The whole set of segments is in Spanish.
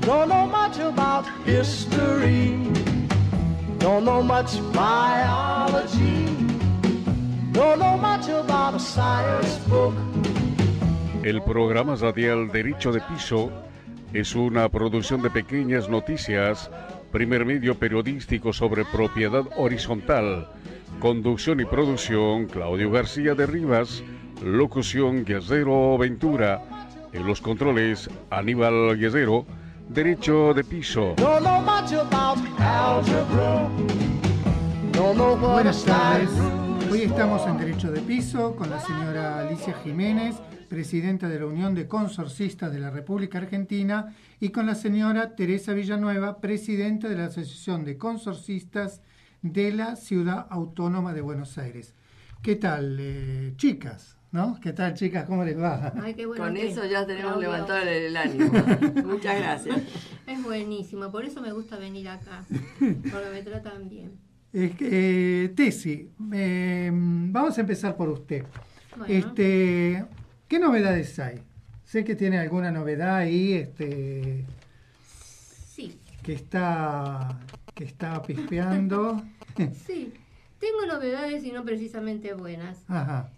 Don't know much about history. Don't know much biology. Don't know much about a science book. El programa radial Derecho de Piso es una producción de Pequeñas Noticias, primer medio periodístico sobre propiedad horizontal. Conducción y producción, Claudio García de Rivas. Locución, Guerrero Ventura. En los controles, Aníbal Guerrero. Derecho de Piso. Buenas tardes. Hoy estamos en Derecho de Piso con la señora Alicia Jiménez, presidenta de la Unión de Consorcistas de la República Argentina, y con la señora Teresa Villanueva, presidenta de la Asociación de Consorcistas de la Ciudad Autónoma de Buenos Aires. ¿Qué tal, chicas? ¿No? ¿Qué tal, chicas? ¿Cómo les va? Ay, qué bueno. Con eso ya tenemos Claudio. levantado el ánimo. Muchas gracias. Es buenísimo, por eso me gusta venir acá, porque me tratan bien. Tesi, vamos a empezar por usted. Bueno. ¿Qué novedades hay? Sé que tiene alguna novedad ahí, Sí, que está pispeando. sí. Tengo novedades y no precisamente buenas. Ajá.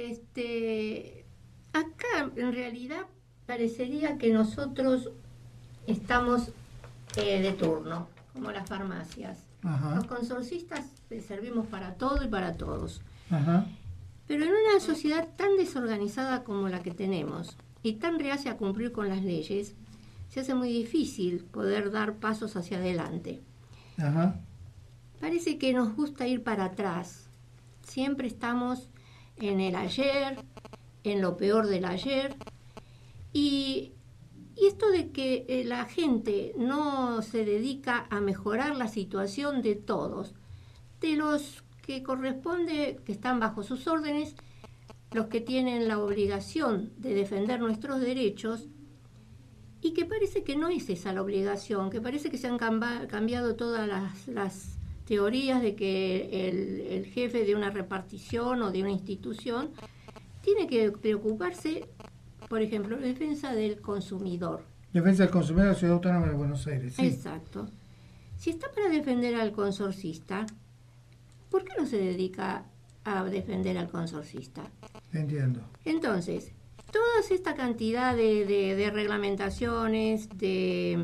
Acá en realidad parecería que nosotros estamos de turno, como las farmacias. Ajá. Los consorcistas servimos para todo y para todos. Ajá. Pero en una sociedad tan desorganizada como la que tenemos y tan reacia a cumplir con las leyes, se hace muy difícil poder dar pasos hacia adelante. Ajá. Parece que nos gusta ir para atrás. Siempre estamos en el ayer, en lo peor del ayer. Y esto de que la gente no se dedica a mejorar la situación de todos, de los que corresponde, que están bajo sus órdenes, los que tienen la obligación de defender nuestros derechos, y que parece que no es esa la obligación, que parece que se han cambiado todas las teorías de que el jefe de una repartición o de una institución tiene que preocuparse, por ejemplo, la defensa del consumidor. Defensa del consumidor de la Ciudad Autónoma de Buenos Aires. Sí. Exacto. Si está para defender al consorcista, ¿por qué no se dedica a defender al consorcista? Entiendo. Entonces, toda esta cantidad de reglamentaciones, de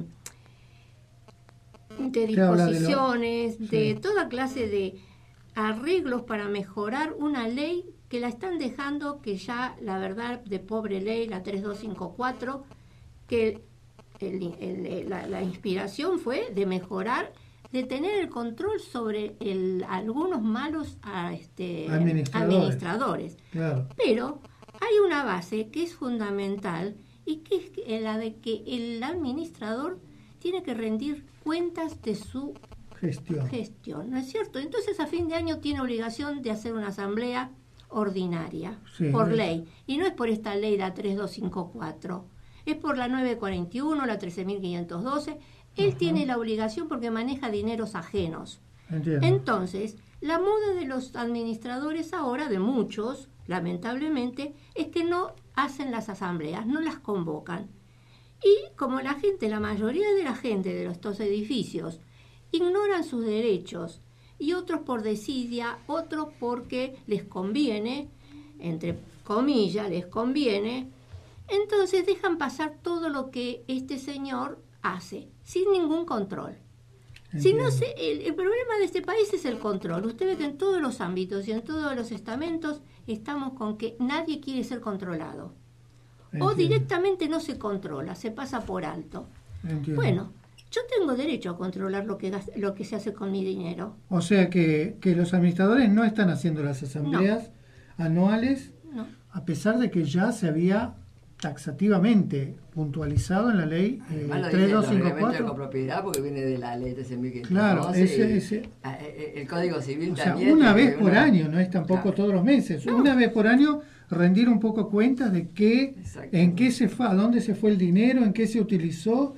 disposiciones, de toda clase de arreglos para mejorar una ley que la están dejando, que ya, la verdad, de pobre ley, la 3254, que la inspiración fue de mejorar, de tener el control sobre algunos malos administradores. Claro. Pero hay una base que es fundamental y que es la de que el administrador tiene que rendir cuentas de su gestión, ¿no es cierto? Entonces a fin de año tiene obligación de hacer una asamblea ordinaria, por ley, y no es por esta ley, la 3254, es por la 941, la 13.512, él Ajá. tiene la obligación porque maneja dineros ajenos. Entiendo. Entonces, la moda de los administradores ahora, de muchos, lamentablemente, es que no hacen las asambleas, no las convocan. Y como la mayoría de la gente de estos edificios ignoran sus derechos, y otros por desidia, otros porque les conviene, entre comillas, les conviene, entonces dejan pasar todo lo que este señor hace, sin ningún control. Si no el problema de este país es el control. Usted ve que en todos los ámbitos y en todos los estamentos estamos con que nadie quiere ser controlado. Entiendo. O directamente no se controla, se pasa por alto. Entiendo. Bueno, yo tengo derecho a controlar lo que se hace con mi dinero. O sea que los administradores no están haciendo las asambleas anuales, No. a pesar de que ya se había taxativamente puntualizado en la ley Además lo dice el reglamento de 3254. copropiedad porque viene de la ley 13.512. Claro, El Código Civil o sea, también. una tiene vez por año, no es tampoco Claro. todos los meses, No. una vez por año rendir un poco cuentas de en qué se fue, a dónde se fue el dinero, en qué se utilizó,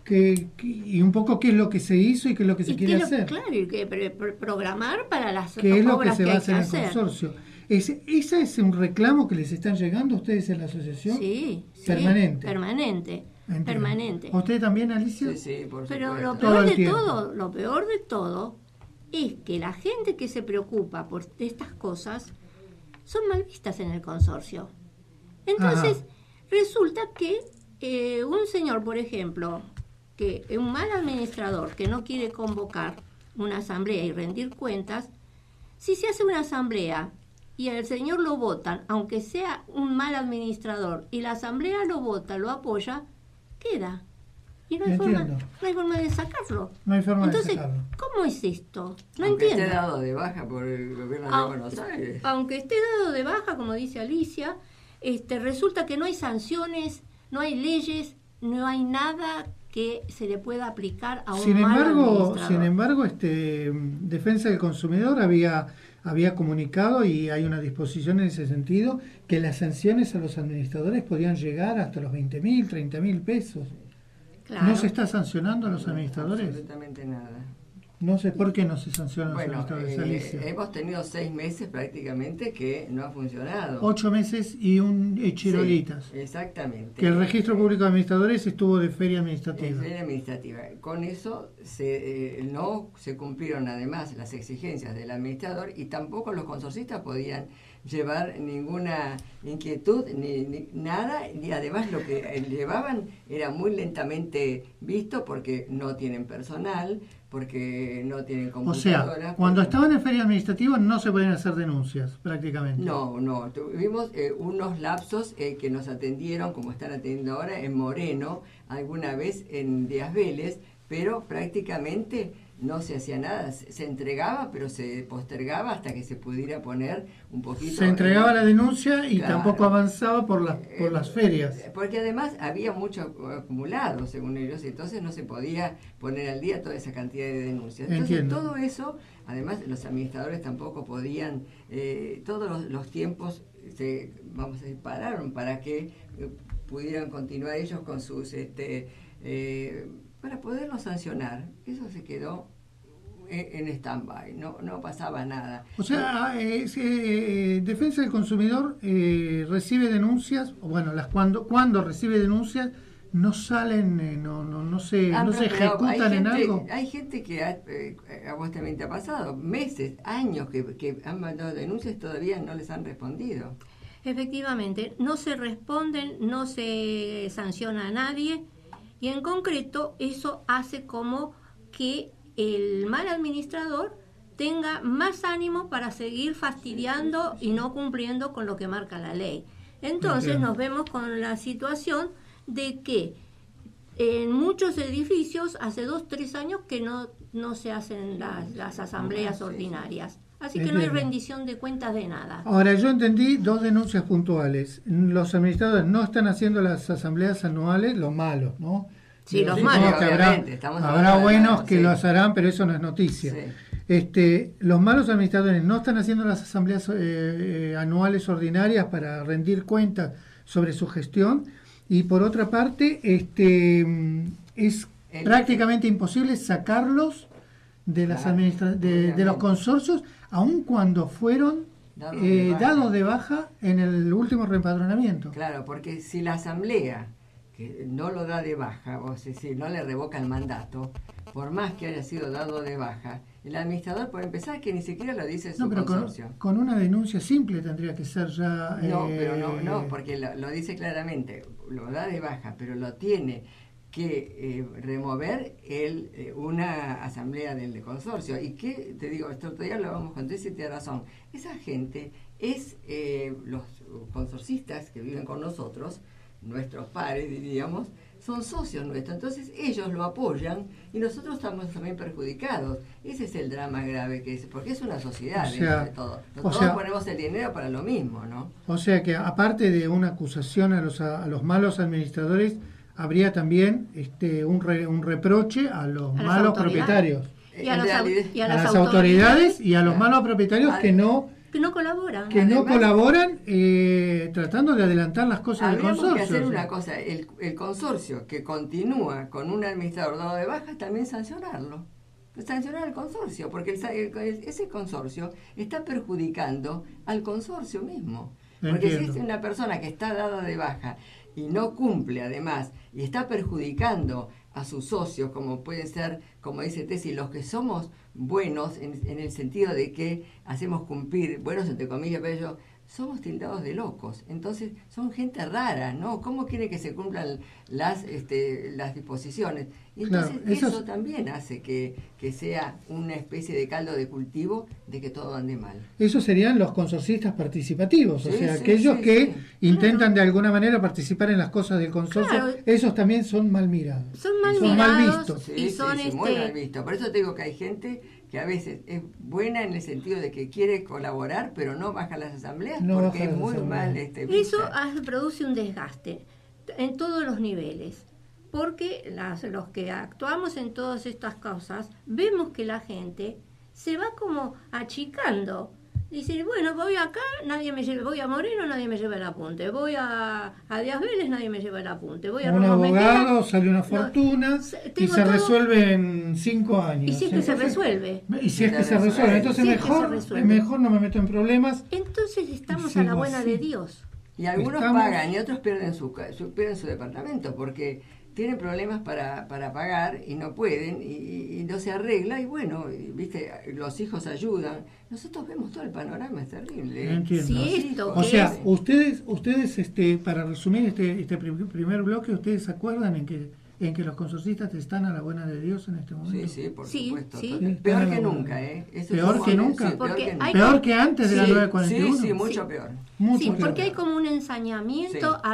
y un poco qué es lo que se hizo y qué es lo que se quiere hacer. Claro, y que programar para las ¿Qué es lo que obras se va a hay hacer en el consorcio? ¿Ese es un reclamo que les están llegando a ustedes en la asociación? Sí, Permanente. permanente. Entiendo. permanente. ¿Usted también, Alicia? Sí, sí, por Pero supuesto. lo Todo peor el de tiempo. todo, lo peor de todo es que la gente que se preocupa por estas cosas son mal vistas en el consorcio. Entonces, resulta que un señor, por ejemplo, que un mal administrador que no quiere convocar una asamblea y rendir cuentas, si se hace una asamblea y el señor lo votan, aunque sea un mal administrador, y la asamblea lo vota, lo apoya, queda. Y no hay Entiendo. forma de sacarlo. No hay forma Entonces, de sacarlo. ¿cómo es esto? No Aunque entiendo. esté dado de baja por el gobierno de Buenos Aires. Aunque esté dado de baja, como dice Alicia, resulta que no hay sanciones, no hay leyes, no hay nada que se le pueda aplicar a un mal administrador. Sin embargo, Defensa del Consumidor había comunicado, y hay una disposición en ese sentido, que las sanciones a los administradores podían llegar hasta los 20.000, 30.000 pesos. Claro. ¿No se está sancionando a los administradores? Absolutamente nada. No sé por qué no se sancionan a los Bueno, administradores, Alicia. hemos tenido 6 meses prácticamente que no ha funcionado. 8 meses y un chirolitas. Sí, exactamente. Que el Registro Público de Administradores estuvo de feria administrativa. Feria administrativa. Con eso no se cumplieron además las exigencias del administrador, y tampoco los consorcistas podían llevar ninguna inquietud ni nada, y además lo que llevaban era muy lentamente visto porque no tienen personal, porque no tienen O computadoras. sea, cuando estaban en feria administrativa no se podían hacer denuncias, prácticamente. No, tuvimos unos lapsos que nos atendieron, como están atendiendo ahora, en Moreno, alguna vez en Díaz Vélez, pero prácticamente no se hacía nada, se entregaba, pero se postergaba hasta que se pudiera poner un poquito... Se entregaba la denuncia y Claro. tampoco avanzaba por las ferias. Porque además había mucho acumulado, según ellos, y entonces no se podía poner al día toda esa cantidad de denuncias. Entonces Entiendo. todo eso, además los administradores tampoco podían, todos los tiempos vamos a decir, pararon para que pudieran continuar ellos con sus... para poderlo sancionar. Eso se quedó en stand-by, no pasaba nada. O sea, Defensa del Consumidor recibe denuncias, bueno, cuando recibe denuncias no salen, no se ejecutan en algo. Hay gente que a vos también te ha pasado, meses, años que han mandado denuncias y todavía no les han respondido. Efectivamente, no se responden, no se sanciona a nadie, y en concreto eso hace como que el mal administrador tenga más ánimo para seguir fastidiando y no cumpliendo con lo que marca la ley. Entonces Entiendo. nos vemos con la situación de que en muchos edificios hace 2-3 años que no se hacen las asambleas ordinarias. Así que no hay Entiendo. rendición de cuentas de nada. Ahora, yo entendí 2 denuncias puntuales. Los administradores no están haciendo las asambleas anuales, los malos, ¿no? Sí, los Supongo malos. que Obviamente, estamos habrá hablando de buenos malos, que sí. los harán, pero eso no es noticia. Sí. Los malos administradores no están haciendo las asambleas anuales ordinarias para rendir cuentas sobre su gestión, y por otra parte es prácticamente imposible sacarlos de las Claro, de los consorcios, aun cuando fueron dados de baja en el último reempadronamiento. Claro, porque si la asamblea que no lo da de baja, o sea, si no le revoca el mandato, por más que haya sido dado de baja, el administrador, por empezar, que ni siquiera lo dice su No, pero consorcio. con una denuncia simple tendría que ser ya... No, pero no, porque lo dice claramente, lo da de baja, pero lo tiene que remover una asamblea del consorcio. Y que, te digo, esto todavía lo vamos con y tiene razón. Esa gente es los consorcistas que viven con nosotros, nuestros pares, diríamos, son socios nuestros, entonces ellos lo apoyan y nosotros estamos también perjudicados. Ese es el drama grave que es, porque es una sociedad, de todo. Todos ponemos el dinero para lo mismo, ¿no? O sea que aparte de una acusación a los malos administradores, habría también un reproche a los malos propietarios. Y a las autoridades y a los malos propietarios que no colaboran. Que además, no colaboran tratando de adelantar las cosas del consorcio. Habría que hacer una cosa, el consorcio que continúa con un administrador dado de baja, también sancionarlo. Sancionar al consorcio, porque ese consorcio está perjudicando al consorcio mismo. Porque si es una persona que está dada de baja, y no cumple además, y está perjudicando a sus socios, como pueden ser, como dice Tessy, los que somos buenos en el sentido de que hacemos cumplir, buenos entre comillas, pero ellos somos tildados de locos. Entonces son gente rara, ¿no? ¿Cómo quiere que se cumplan las disposiciones? Y entonces claro, eso también hace que sea una especie de caldo de cultivo de que todo ande mal. Esos serían los consorcistas participativos, Sí, o sea, sí, aquellos sí, que sí. intentan de alguna manera participar en las cosas del consorcio, Claro. esos también son mal mirados. Son mal Son mal mirados vistos. Sí, y sí, son sí, muy mal visto. Por eso te digo que hay gente que a veces es buena en el sentido de que quiere colaborar, pero no baja las asambleas No porque baja es las muy asambleas. mal Eso vista. produce un desgaste en todos los niveles, porque los que actuamos en todas estas cosas vemos que la gente se va como achicando. Dice, bueno, voy acá, nadie me lleva, voy a Moreno, nadie me lleva el apunte, voy a Díaz Vélez, nadie me lleva el apunte, voy a Un Ramos abogado, Mejía, sale una no, fortuna y tengo se todo- resuelve en 5 años. Y si es que se Entonces, resuelve. Y si es que se resuelve, entonces Si es que se mejor, resuelve. mejor no me meto en problemas. Entonces estamos Y a la sigo buena así. de Dios. Y algunos Estamos- pagan y otros pierden pierden su departamento porque tienen problemas para pagar y no pueden y no se arregla y bueno, viste, los hijos ayudan. Nosotros vemos todo el panorama, es terrible. Entiendo. Si esto O que sea, es- ustedes, para resumir este primer bloque, ¿ustedes se acuerdan en que los consorcistas están a la buena de Dios en este momento? Sí, por Sí, supuesto. sí. Peor que nunca, ¿eh? Eso Peor sí, que nunca. sí, Porque peor que hay- nunca. Peor que antes de la Sí, 941. sí, mucho Sí. peor. Mucho Sí, peor. porque hay como un ensañamiento Sí.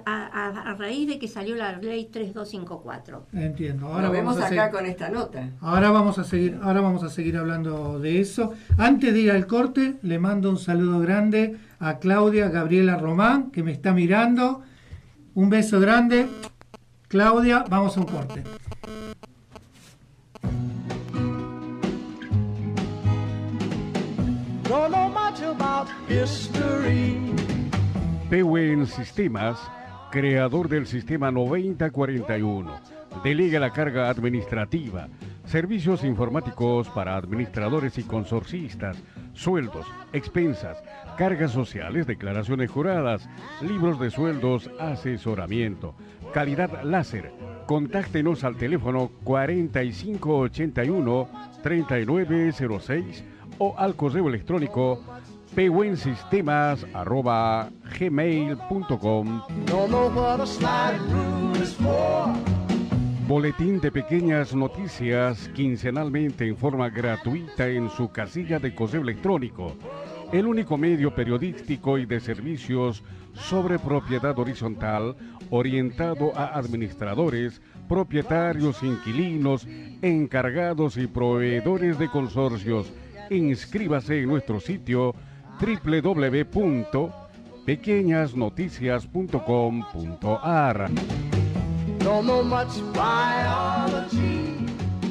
a raíz de que salió la ley 3254. Entiendo. Lo vemos a acá seguir- con esta nota. Ahora vamos a seguir hablando de eso. Antes de ir al corte, le mando un saludo grande a Claudia Gabriela Román, que me está mirando. Un beso grande. Claudia, vamos a un corte. Don't know much about history. Pewen Sistemas, creador del sistema 9041, delega la carga administrativa, servicios informáticos para administradores y consorcistas, sueldos, expensas, cargas sociales, declaraciones juradas, libros de sueldos, asesoramiento, calidad láser. Contáctenos al teléfono 4581-3906 o al correo electrónico pewensistemas@gmail.com. Don't know what a slide rule is for. Boletín de pequeñas noticias quincenalmente en forma gratuita en su casilla de correo electrónico. El único medio periodístico y de servicios sobre propiedad horizontal orientado a administradores, propietarios, inquilinos, encargados y proveedores de consorcios. Inscríbase en nuestro sitio www.pequeñasnoticias.com.ar. Don't know much biology.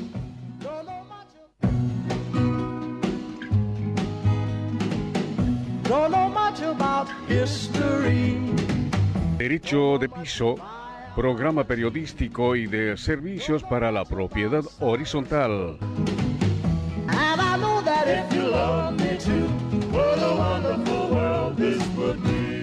Don't know much about history. Derecho de piso, programa periodístico y de servicios para la propiedad horizontal. And I know that if you love me too, what a wonderful world this would be.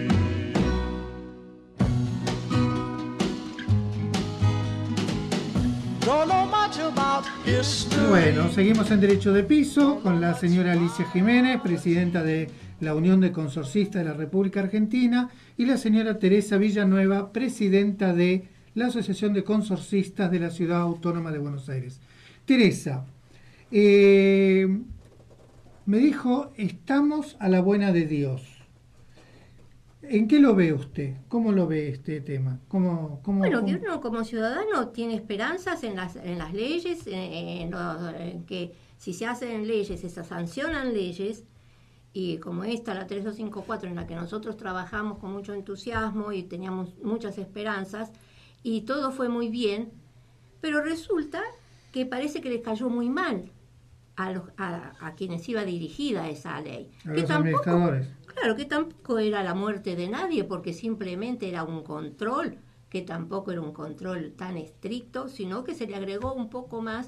Don't know much about history. Bueno, seguimos en Derecho de Piso con la señora Alicia Jiménez, presidenta de la Unión de Consorcistas de la República Argentina, y la señora Teresa Villanueva, presidenta de la Asociación de Consorcistas de la Ciudad Autónoma de Buenos Aires. Teresa, me dijo, estamos a la buena de Dios. ¿En qué lo ve usted? ¿Cómo lo ve este tema? Bueno, cómo- que uno como ciudadano tiene esperanzas en las leyes, en que si se hacen leyes, se sancionan leyes, y como esta, la 3254, en la que nosotros trabajamos con mucho entusiasmo y teníamos muchas esperanzas, y todo fue muy bien, pero resulta que parece que les cayó muy mal a quienes iba dirigida esa ley. A Que los tampoco, administradores. claro, que tampoco era la muerte de nadie, porque simplemente era un control, que tampoco era un control tan estricto, sino que se le agregó un poco más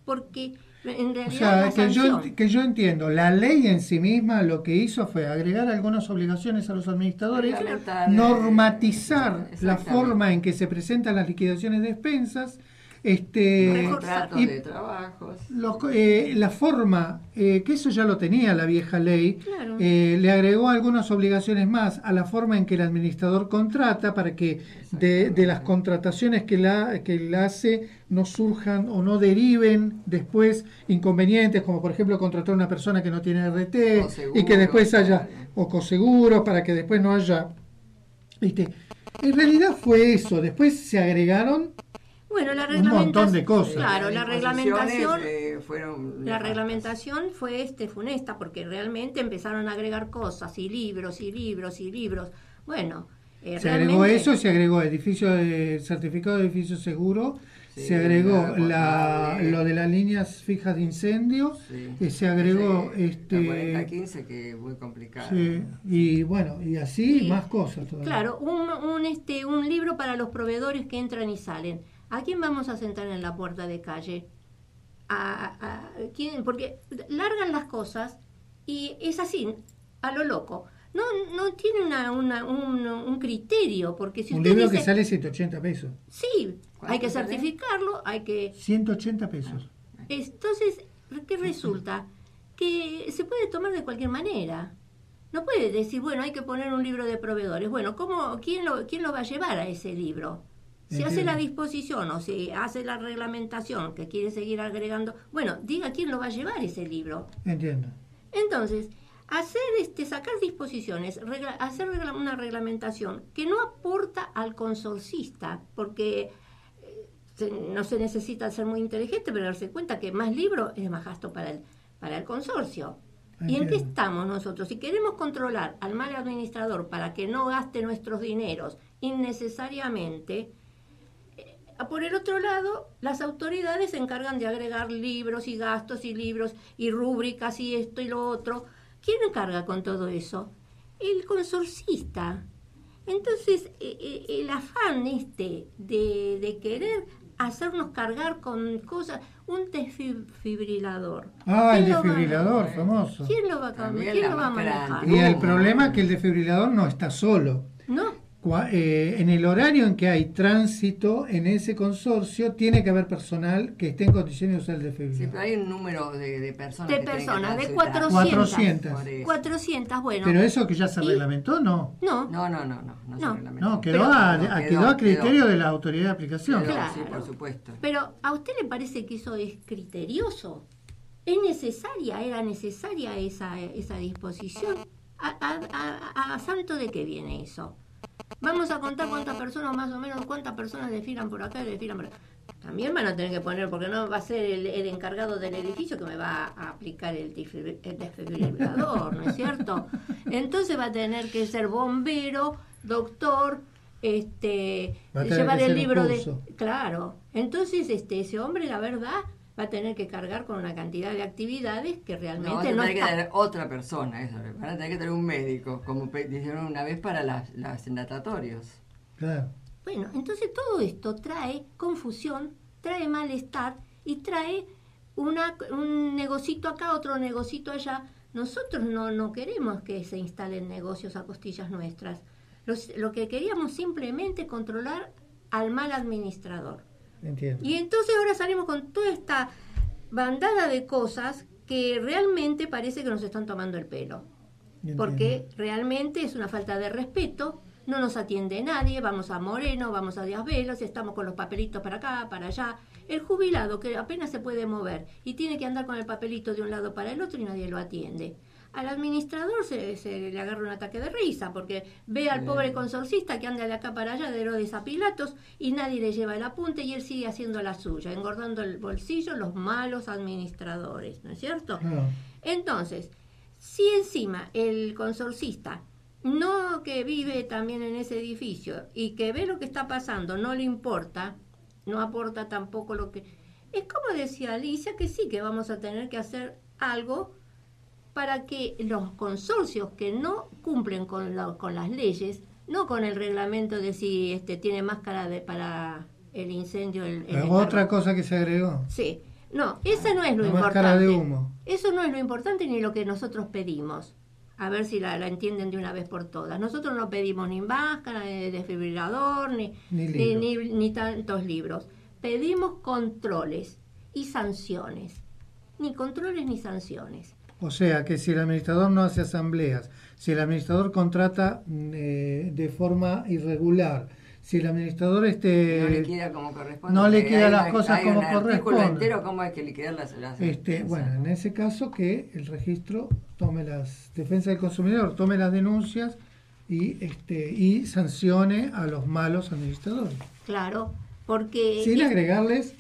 porque en realidad O sea, la sanción, que yo entiendo, la ley en sí misma lo que hizo fue agregar algunas obligaciones a los administradores, normatizar la Exactamente. forma en que se presentan las liquidaciones de expensas, Contratos y de trabajos. la forma, que eso ya lo tenía la vieja ley, Claro. le agregó algunas obligaciones más a la forma en que el administrador contrata para que de las contrataciones que la hace no surjan o no deriven después inconvenientes, como por ejemplo contratar a una persona que no tiene RT y que después haya, o coseguros, para que después no haya... ¿Viste? En realidad fue eso, después se agregaron bueno, la un montón de cosas. Claro, la reglamentación, Fueron la reglamentación fue funesta, porque realmente empezaron a agregar cosas, y libros, y libros, y libros. Bueno, se agregó eso, se agregó certificado de edificio seguro, se agregó lo de las líneas fijas de incendio, se agregó la 4015, que es muy complicado. Sí, y bueno, y así Sí. más cosas todavía. Claro, un libro para los proveedores que entran y salen. ¿A quién vamos a sentar en la puerta de calle? ¿A quién? Porque largan las cosas y es así, a lo loco. No tiene un criterio, porque si Un usted libro dice, que sale 180 pesos. sí, hay que sale? certificarlo, hay que... 180 pesos. Entonces, ¿qué resulta? Que se puede tomar de cualquier manera. No puede decir, bueno, hay que poner un libro de proveedores. Bueno, quién lo va a llevar a ese libro? Si hace la disposición o si hace la reglamentación que quiere seguir agregando, bueno, diga quién lo va a llevar ese libro. Entiendo. Entonces, sacar disposiciones, hacer una reglamentación que no aporta al consorcista, porque no se necesita ser muy inteligente, pero darse cuenta que más libro es más gasto para el consorcio. ¿Y en qué estamos nosotros? Si queremos controlar al mal administrador para que no gaste nuestros dineros innecesariamente, por el otro lado, las autoridades se encargan de agregar libros y gastos y libros y rúbricas y esto y lo otro. ¿Quién encarga con todo eso? El consorcista. Entonces, el afán de querer hacernos cargar con cosas, un desfibrilador. Ah, el desfibrilador, famoso. ¿Quién lo va a cambiar? ¿Quién lo va a manejar? Y el problema es que el desfibrilador no está solo. No. En el horario en que hay tránsito en ese consorcio, tiene que haber personal que esté en condiciones de usar el desfibrilador. Sí, pero hay un número de personas. De que tienen que personas, de transitar. 400. 400, bueno. Pero eso que ya se reglamentó, no. No. No se reglamentó. No, quedó a criterio de la autoridad de aplicación. Quedó, Claro. sí, por supuesto. Pero ¿a usted le parece que eso es criterioso? ¿Era necesaria esa disposición? ¿A santo de qué viene eso? Vamos a contar cuántas personas, más o menos, cuántas personas desfilan por acá y desfilan por acá. También van a tener que poner, porque no va a ser el encargado del edificio que me va a aplicar el desfibrilador, ¿no es cierto? Entonces va a tener que ser bombero, doctor, llevar el libro de... Claro. Entonces ese hombre, la verdad, va a tener que cargar con una cantidad de actividades que realmente no que está... tener otra persona, eso. Van a tener que tener un médico, como dijeron una vez para las natatorios. Claro. Bueno, entonces todo esto trae confusión, trae malestar y trae un negocito acá, otro negocito allá. Nosotros no queremos que se instalen negocios a costillas nuestras. Lo que queríamos simplemente controlar al mal administrador. Entiendo. Y entonces ahora salimos con toda esta bandada de cosas que realmente parece que nos están tomando el pelo. Entiendo. Porque realmente es una falta de respeto, no nos atiende nadie, vamos a Moreno, vamos a Díaz Velos, estamos con los papelitos para acá, para allá. El jubilado que apenas se puede mover y tiene que andar con el papelito de un lado para el otro y nadie lo atiende. Al administrador se le agarra un ataque de risa porque ve al pobre consorcista que anda de acá para allá de Herodes a Pilatos y nadie le lleva el apunte y él sigue haciendo la suya, engordando el bolsillo los malos administradores, ¿no es cierto? No. Entonces, si encima el consorcista no que vive también en ese edificio y que ve lo que está pasando, no le importa, no aporta tampoco lo que... Es como decía Alicia, que sí, que vamos a tener que hacer algo para que los consorcios que no cumplen con las leyes, no con el reglamento de si tiene máscara para el incendio... Otra cosa que se agregó. Sí, No, eso no es lo la importante. máscara de humo. Eso no es lo importante ni lo que nosotros pedimos. A ver si la entienden de una vez por todas. Nosotros no pedimos ni máscara, ni desfibrilador, ni tantos libros. Pedimos controles y sanciones. Ni controles ni sanciones. O sea, que si el administrador no hace asambleas, si el administrador contrata de forma irregular, si el administrador no liquida como corresponde, no liquida las cosas como corresponde. Hay un artículo entero corresponde. cómo hay que liquidar las Bueno, en ese caso que el registro tome las defensas del consumidor, tome las denuncias y sancione a los malos administradores. Claro, porque... Sin agregarles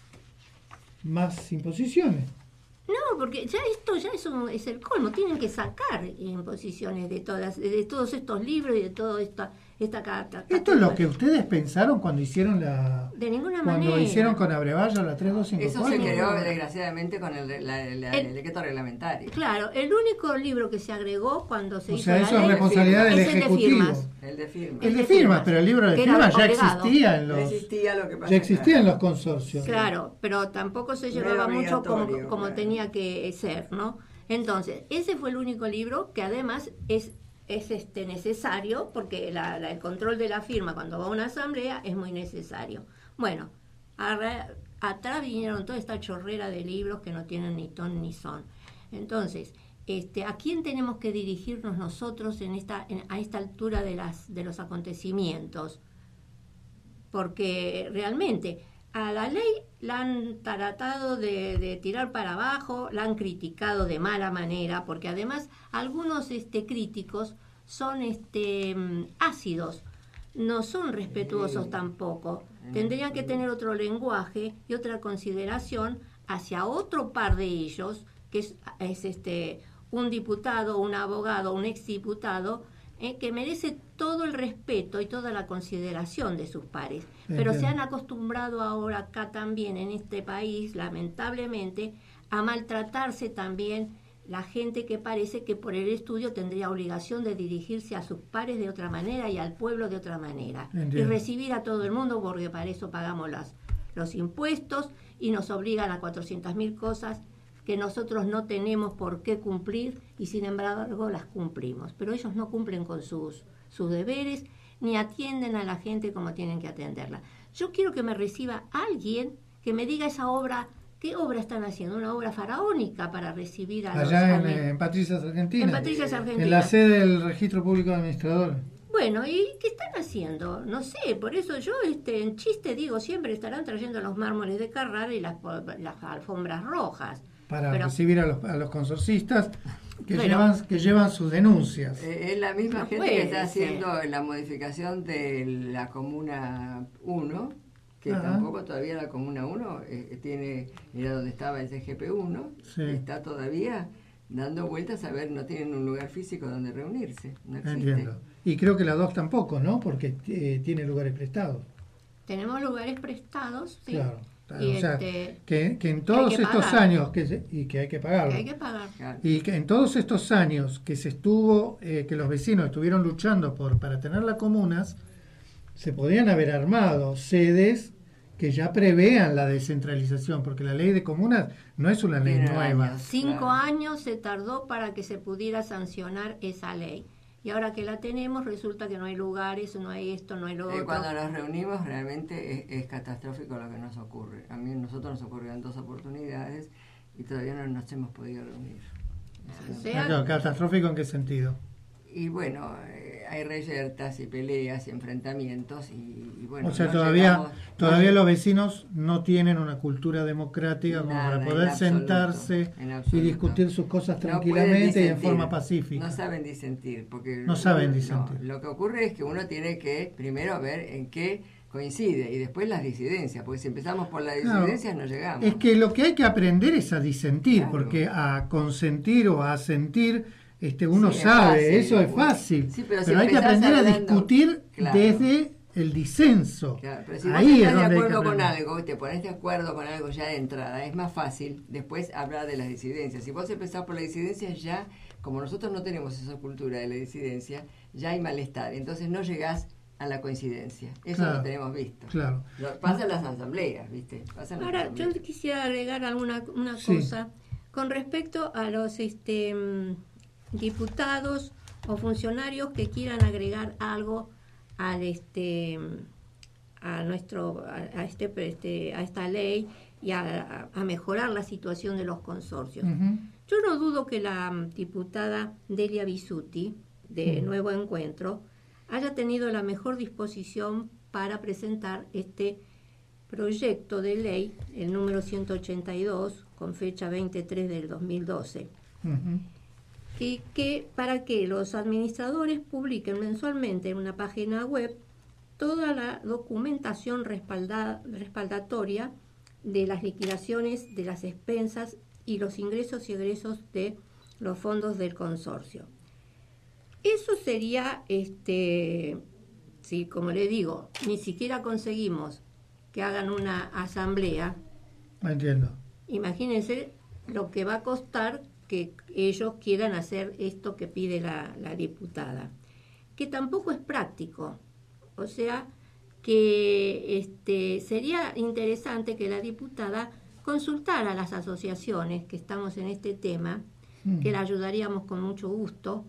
más imposiciones. No, porque ya esto ya es el colmo. Tienen que sacar imposiciones de todos estos libros y de toda esta carta. Esto es lo que ustedes pensaron cuando hicieron De ninguna cuando manera. hicieron con Abrevaya la 3254. Eso se creó desgraciadamente con el decreto reglamentario. Claro, el único libro que se agregó cuando se hizo sea, la eso es ley responsabilidad del es el de Ejecutivo. firmas. El de firma. El de firmas, pero el libro de Que era firmas ya obligado. existía en No los existía lo que pasa. ya existía en los consorcios. Claro, pero tampoco se No llevaba era mucho obligatorio, como claro. tenía que ser, ¿no? Entonces, ese fue el único libro que además es necesario, porque el control de la firma cuando va a una asamblea es muy necesario. Bueno, atrás vinieron toda esta chorrera de libros que no tienen ni ton ni son. Entonces, ¿a quién tenemos que dirigirnos nosotros a esta altura de los acontecimientos? Porque realmente a la ley la han tratado de tirar para abajo, la han criticado de mala manera, porque además algunos críticos son ácidos, no son respetuosos tampoco. Tendrían que tener otro lenguaje y otra consideración hacia otro par de ellos, que es un diputado, un abogado, un exdiputado, que merece todo el respeto y toda la consideración de sus pares. Pero se han acostumbrado ahora acá también, en este país, lamentablemente, a maltratarse también la gente que parece que por el estudio tendría obligación de dirigirse a sus pares de otra manera y al pueblo de otra manera. Entiendo. Y recibir a todo el mundo, porque para eso pagamos los impuestos y nos obligan a 400.000 cosas que nosotros no tenemos por qué cumplir y sin embargo las cumplimos. Pero ellos no cumplen con sus deberes ni atienden a la gente como tienen que atenderla. Yo quiero que me reciba alguien que me diga esa obra, ¿qué obra están haciendo? Una obra faraónica para recibir a Allá los... en Patricias, Argentina. En Patricias, Argentina. En la sede del Registro Público de Administradores. Bueno, ¿y qué están haciendo? No sé, por eso yo en chiste digo, siempre estarán trayendo los mármoles de Carrara y las alfombras rojas. Para Pero- recibir a los consorcistas que, Bueno. llevan sus denuncias. Es la misma No gente puede que está ser. haciendo la modificación de la Comuna 1, que Ajá. tampoco todavía la Comuna 1 tiene, mira donde estaba el CGP 1, Sí. está todavía dando vueltas a ver, no tienen un lugar físico donde reunirse, no existe. Entiendo. Y creo que la 2 tampoco, ¿no? Porque tiene lugares prestados. Tenemos lugares prestados, sí. Claro. Y O sea, que que en todos que estos pagar. años, y que hay que pagarlo. hay que pagar. Claro. Y que en todos estos años que se estuvo, que los vecinos estuvieron luchando para tener las comunas, se podían haber armado sedes que ya prevean la descentralización, porque la ley de comunas no es una ley Tiene nueva. años. 5 Claro. años se tardó para que se pudiera sancionar esa ley. Y ahora que la tenemos, resulta que no hay lugares, no hay esto, no hay lo otro. Cuando nos reunimos realmente es catastrófico lo que nos ocurre. A nosotros nos ocurrieron 2 oportunidades y todavía no nos hemos podido reunir. O sea, Claro, ¿catastrófico en qué sentido? Y bueno, hay reyertas y peleas y enfrentamientos y bueno. O sea, no todavía llegamos- los vecinos no tienen una cultura democrática como Nada, para poder en absoluto, sentarse en y absoluto. discutir sus cosas No pueden tranquilamente y en disentir, forma pacífica. No saben disentir. Porque No saben disentir. Lo que ocurre es que uno tiene que primero ver en qué coincide y después las disidencias, porque si empezamos por las Claro. disidencias no llegamos. Es que lo que hay que aprender es a disentir, Claro. porque a consentir o a sentir, uno Sí, es sabe, fácil. eso es fácil. Sí, pero si hay que empezás aprender a hablando- discutir Claro. desde el disenso. Claro, pero si vos Ahí es estás de donde hay que acuerdo con aprender. algo y te pones de acuerdo con algo ya de entrada, es más fácil después hablar de las disidencias. Si vos empezás por la disidencia, ya, como nosotros no tenemos esa cultura de la disidencia, ya hay malestar. Entonces no llegás a la coincidencia. Eso Claro, lo tenemos visto. claro. Pasa en las asambleas, ¿viste? Pasa en las Ahora, yo asambleas. quisiera agregar una Sí. cosa con respecto a los diputados o funcionarios que quieran agregar algo al a esta ley y a mejorar la situación de los consorcios. Ujú. Yo no dudo que la diputada Delia Bisutti, de Nuevo Encuentro, haya tenido la mejor disposición para presentar este proyecto de ley, el número 182, con fecha 23 del 2012, Ujú. y que para que los administradores publiquen mensualmente en una página web toda la documentación respaldatoria de las liquidaciones de las expensas y los ingresos y egresos de los fondos del consorcio. Eso sería, si como le digo, ni siquiera conseguimos que hagan una asamblea, Entiendo. imagínense lo que va a costar que ellos quieran hacer esto que pide la diputada, que tampoco es práctico. O sea, que sería interesante que la diputada consultara a las asociaciones que estamos en este tema, que la ayudaríamos con mucho gusto,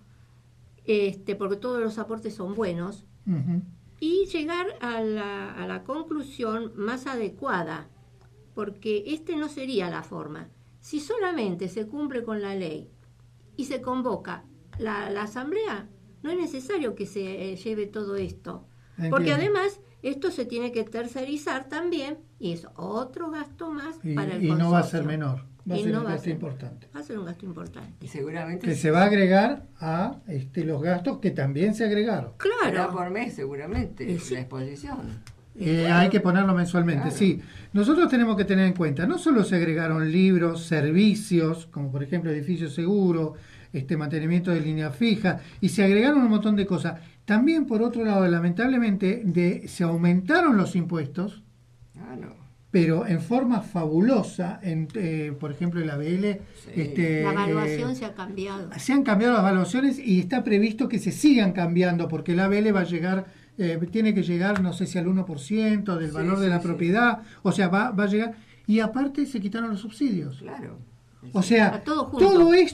porque todos los aportes son buenos, Ujú. y llegar a la conclusión más adecuada, porque no sería la forma. Si solamente se cumple con la ley y se convoca la asamblea, no es necesario que se lleve todo esto, porque Entiendo. además esto se tiene que tercerizar también y es otro gasto más para el Y consorcio. no va a ser menor, va a Y ser no un va a gasto ser- importante. Va a ser un gasto importante. Y seguramente Que se va a agregar a los gastos que también se agregaron. será Claro, por mes, seguramente, Y sí. la exposición. Hay que ponerlo mensualmente, Claro. sí. Nosotros tenemos que tener en cuenta, no solo se agregaron libros, servicios, como por ejemplo edificio seguro, mantenimiento de línea fija, y se agregaron un montón de cosas. También, por otro lado, lamentablemente, se aumentaron los impuestos, Ah, no. pero en forma fabulosa. Por ejemplo, el ABL, Sí. la evaluación se ha cambiado. se han cambiado las evaluaciones y está previsto que se sigan cambiando, porque el ABL va a llegar, tiene que llegar, no sé si al 1% del Sí, valor de sí, la sí. propiedad, o sea, va a llegar, y aparte se quitaron los subsidios. Claro. O sea, Está todo junto.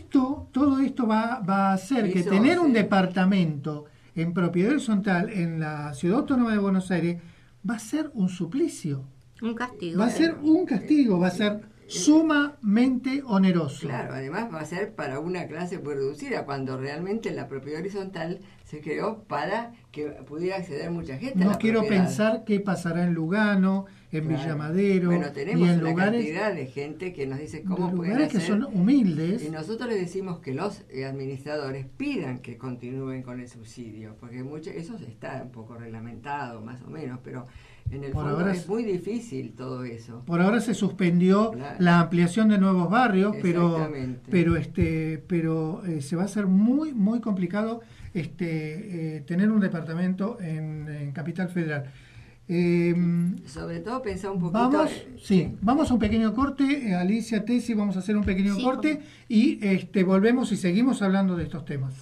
todo esto va a hacer que Eso, tener un sí. departamento en propiedad horizontal en la Ciudad Autónoma de Buenos Aires va a ser un suplicio, Un castigo. va a ser un castigo, va a ser sumamente oneroso. Claro, además va a ser para una clase muy reducida, cuando realmente la propiedad horizontal se creó para que pudiera acceder mucha gente a No la quiero propiedad. pensar qué pasará en Lugano, en Claro. Villa Madero, Bueno, tenemos y en una lugares, cantidad de gente que nos dice de cómo pueden lugares que hacer. son humildes. Y nosotros les decimos que los administradores pidan que continúen con el subsidio, porque eso está un poco reglamentado, más o menos, pero en el Por fondo ahora es muy difícil todo eso. Por ahora se suspendió Claro. la ampliación de nuevos barrios, pero Exactamente. se va a hacer muy muy complicado tener un departamento en Capital Federal. Sobre todo pensar un poquito... Vamos a un pequeño corte, Alicia, Tesi, vamos a hacer un pequeño Sí, corte y volvemos y seguimos hablando de estos temas.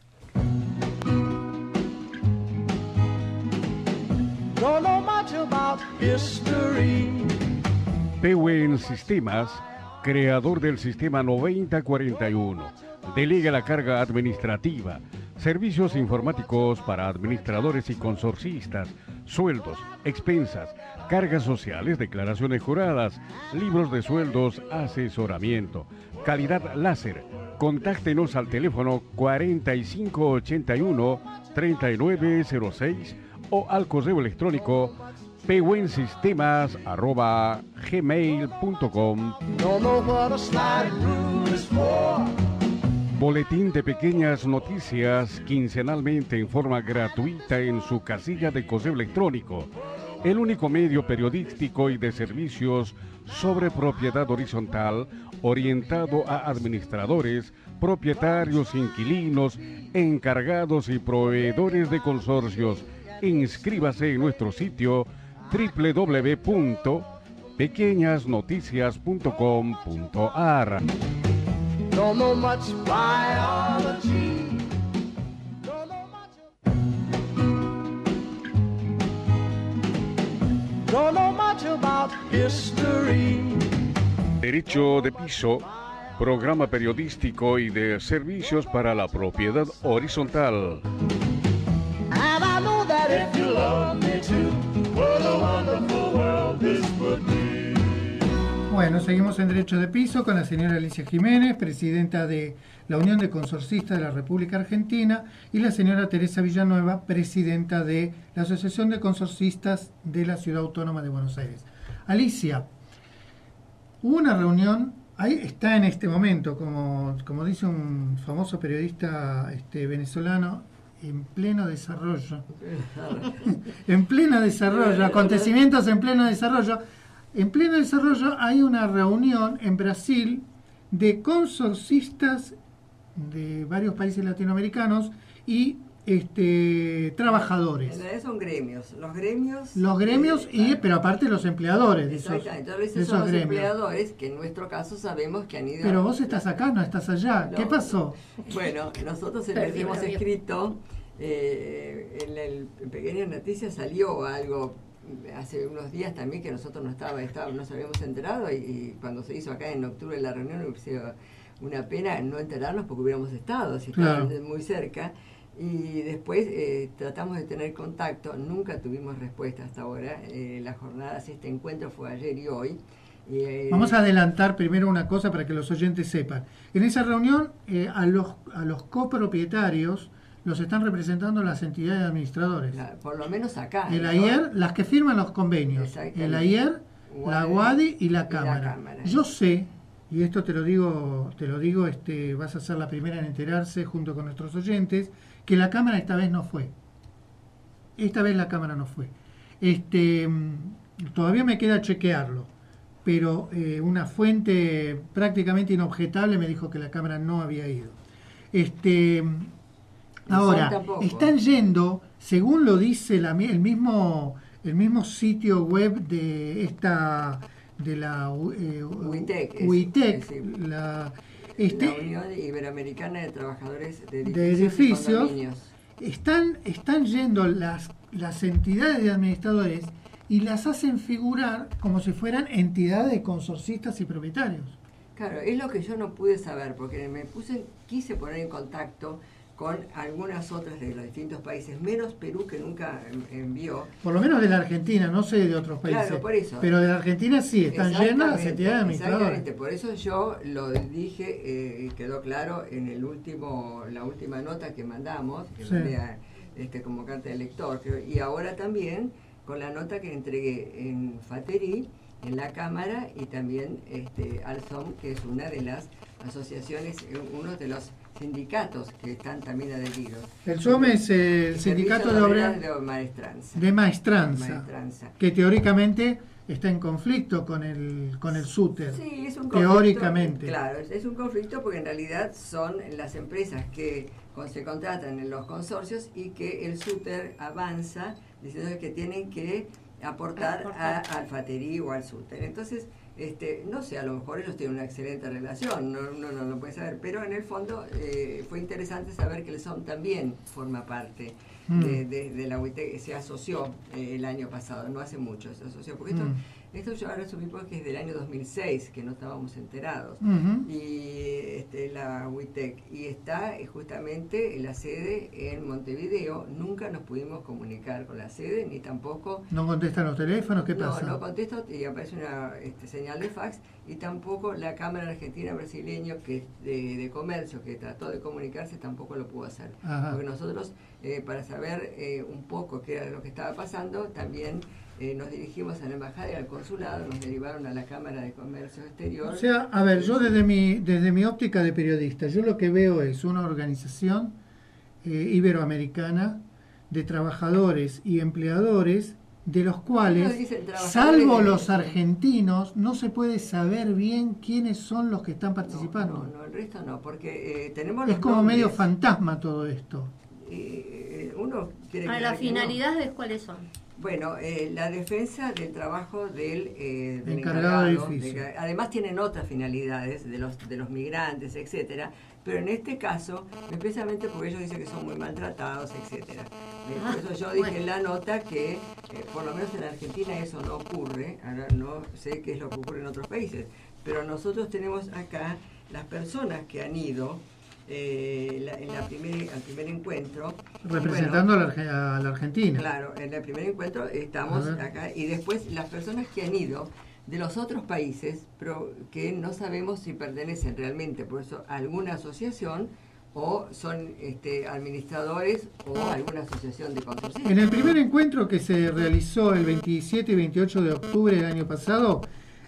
Don't know much about history. Pewen Sistemas, creador del sistema 9041, delega la carga administrativa, servicios informáticos para administradores y consorcistas, sueldos, expensas, cargas sociales, declaraciones juradas, libros de sueldos, asesoramiento, calidad láser. Contáctenos al teléfono 4581-3906 o al correo electrónico pewensistemas@gmail.com. Don't know what a slide rule is for. Boletín de pequeñas noticias quincenalmente en forma gratuita en su casilla de correo electrónico. El único medio periodístico y de servicios sobre propiedad horizontal orientado a administradores, propietarios, inquilinos, encargados y proveedores de consorcios. Inscríbase en nuestro sitio www.pequeñasnoticias.com.ar. Don't know much biology. Don't know much. don't know much about history. Derecho de Piso, programa periodístico y de servicios para la propiedad horizontal. And I know that if you love me too, what a wonderful world this would be. Bueno, seguimos en Derecho de Piso con la señora Alicia Jiménez, presidenta de la Unión de Consorcistas de la República Argentina, y la señora Teresa Villanueva, presidenta de la Asociación de Consorcistas de la Ciudad Autónoma de Buenos Aires. Alicia, hubo una reunión, ahí está en este momento, como dice un famoso periodista venezolano, en pleno desarrollo. En pleno desarrollo, acontecimientos en pleno desarrollo. En pleno desarrollo hay una reunión en Brasil de consorcistas de varios países latinoamericanos y trabajadores. En realidad son gremios. Los gremios, pero aparte los empleadores de esos, entonces de son esos los gremios. empleadores que en nuestro caso sabemos que han ido... Pero vos estás acá, no estás allá. No. ¿Qué pasó? Bueno, nosotros hemos escrito, en Pequeñas Noticias salió algo hace unos días también que nosotros no nos habíamos enterado y cuando se hizo acá en octubre la reunión hubiera sido una pena no enterarnos porque hubiéramos estado, si estaban muy cerca. Y después tratamos de tener contacto, nunca tuvimos respuesta hasta ahora. Las jornadas, este encuentro fue ayer y hoy. Vamos a adelantar primero una cosa para que los oyentes sepan. En esa reunión a los copropietarios los están representando las entidades administradores. Por lo menos acá. El AIER, las que firman los convenios. El AIER, la UADI y la Cámara. Yo sé, y esto te lo digo, vas a ser la primera en enterarse junto con nuestros oyentes, que la Cámara esta vez no fue. Esta vez la Cámara no fue. Todavía me queda chequearlo, pero una fuente prácticamente inobjetable me dijo que la Cámara no había ido. Ahora, están yendo, según lo dice el mismo sitio web de la UITEC, la Unión Iberoamericana de Trabajadores de Edificios, están yendo las entidades de administradores y las hacen figurar como si fueran entidades de consorcistas y propietarios. Claro, es lo que yo no pude saber, porque quise poner en contacto con algunas otras de los distintos países, menos Perú, que nunca envió. Por lo menos de la Argentina, no sé de otros países. Claro, por eso. Pero de la Argentina sí, están llenas las entidades administradoras. Exactamente, por eso yo lo dije, quedó claro en la última nota que mandamos, que mandé como carta de lector, creo, y ahora también con la nota que entregué en Fateri, en la Cámara, y también ALSOM, que es una de las asociaciones, uno de los sindicatos que están también adheridos. El SOM es el sindicato de obreros de maestranza, que teóricamente está en conflicto con el SUTER. Sí, es un conflicto. Teóricamente. Claro, es un conflicto porque en realidad son las empresas que se contratan en los consorcios y que el SUTER avanza diciendo que tienen que aportar al Fateri o al SUTER. Entonces, no sé, a lo mejor ellos tienen una excelente relación, uno no lo puede saber, pero en el fondo fue interesante saber que el SOM también forma parte de la UIT, que se asoció el año pasado, no hace mucho se asoció, porque esto yo ahora supimos que es del año 2006, que no estábamos enterados, y la UITEC, y está justamente la sede en Montevideo. Nunca nos pudimos comunicar con la sede, ni tampoco... ¿No contestan los teléfonos? ¿Qué pasa? No contesta, y aparece una señal de fax, y tampoco la Cámara Argentina Brasileño de Comercio, que trató de comunicarse, tampoco lo pudo hacer. Ajá. Porque nosotros, para saber un poco qué era lo que estaba pasando, también nos dirigimos a la embajada y al consulado, nos derivaron a la Cámara de Comercio Exterior. O sea, a ver, yo desde mi óptica de periodista, yo lo que veo es una organización iberoamericana de trabajadores y empleadores, de los cuales, salvo los argentinos, no se puede saber bien quiénes son los que están participando. No, el resto no, porque tenemos... Es como medio fantasma todo esto. Uno quiere ¿Las finalidades cuáles son? Bueno, la defensa del trabajo del encargado del edificio. Además tienen otras finalidades de los migrantes, etcétera, pero en este caso, especialmente porque ellos dicen que son muy maltratados, etcétera. Por eso yo dije en la nota que por lo menos en Argentina eso no ocurre. Ahora no sé qué es lo que ocurre en otros países, pero nosotros tenemos acá las personas que han ido al primer encuentro. Representando a la Argentina. Claro, en el primer encuentro estamos acá, y después las personas que han ido de los otros países, pero que no sabemos si pertenecen realmente, por eso, a alguna asociación o son administradores o alguna asociación de consorcistas. En el primer encuentro que se realizó el 27 y 28 de octubre del año pasado,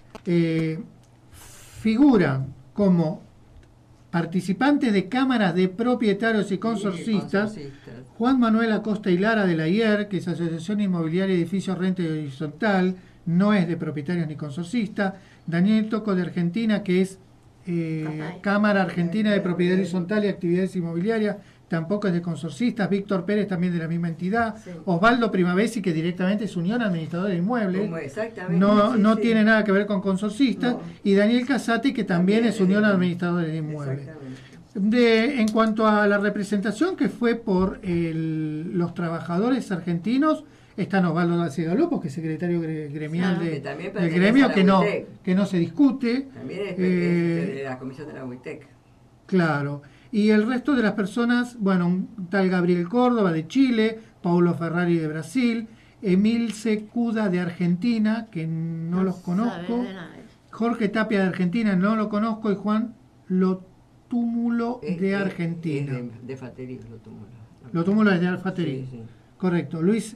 figuran como participantes de cámaras de propietarios y consorcistas, Juan Manuel Acosta y Lara de la IER, que es Asociación Inmobiliaria Edificios Renta y Horizontal, no es de propietarios ni consorcistas, Daniel Toco de Argentina, que es Cámara Argentina de Propiedad Horizontal y Actividades Inmobiliarias, tampoco es de consorcistas, Víctor Pérez también de la misma entidad, Osvaldo Primavesi, que directamente es Unión Administradora de Inmuebles, no tiene nada que ver con consorcistas, y Daniel Casati, que también es Unión Administradora de Inmuebles. En cuanto a la representación que fue por los trabajadores argentinos, está Osvaldo Galopos, que es secretario gremial del gremio, que no se discute. También es de la comisión de la UITEC. Claro. Y el resto de las personas, bueno, un tal Gabriel Córdoba de Chile, Paulo Ferrari de Brasil, Emil Secuda de Argentina, que no los conozco, Jorge Tapia de Argentina, no lo conozco, y Juan Lotúmulo de Argentina. De Fateri, Lotúmulo. Lotúmulo es de Alfateri. Sí. Correcto. Luis,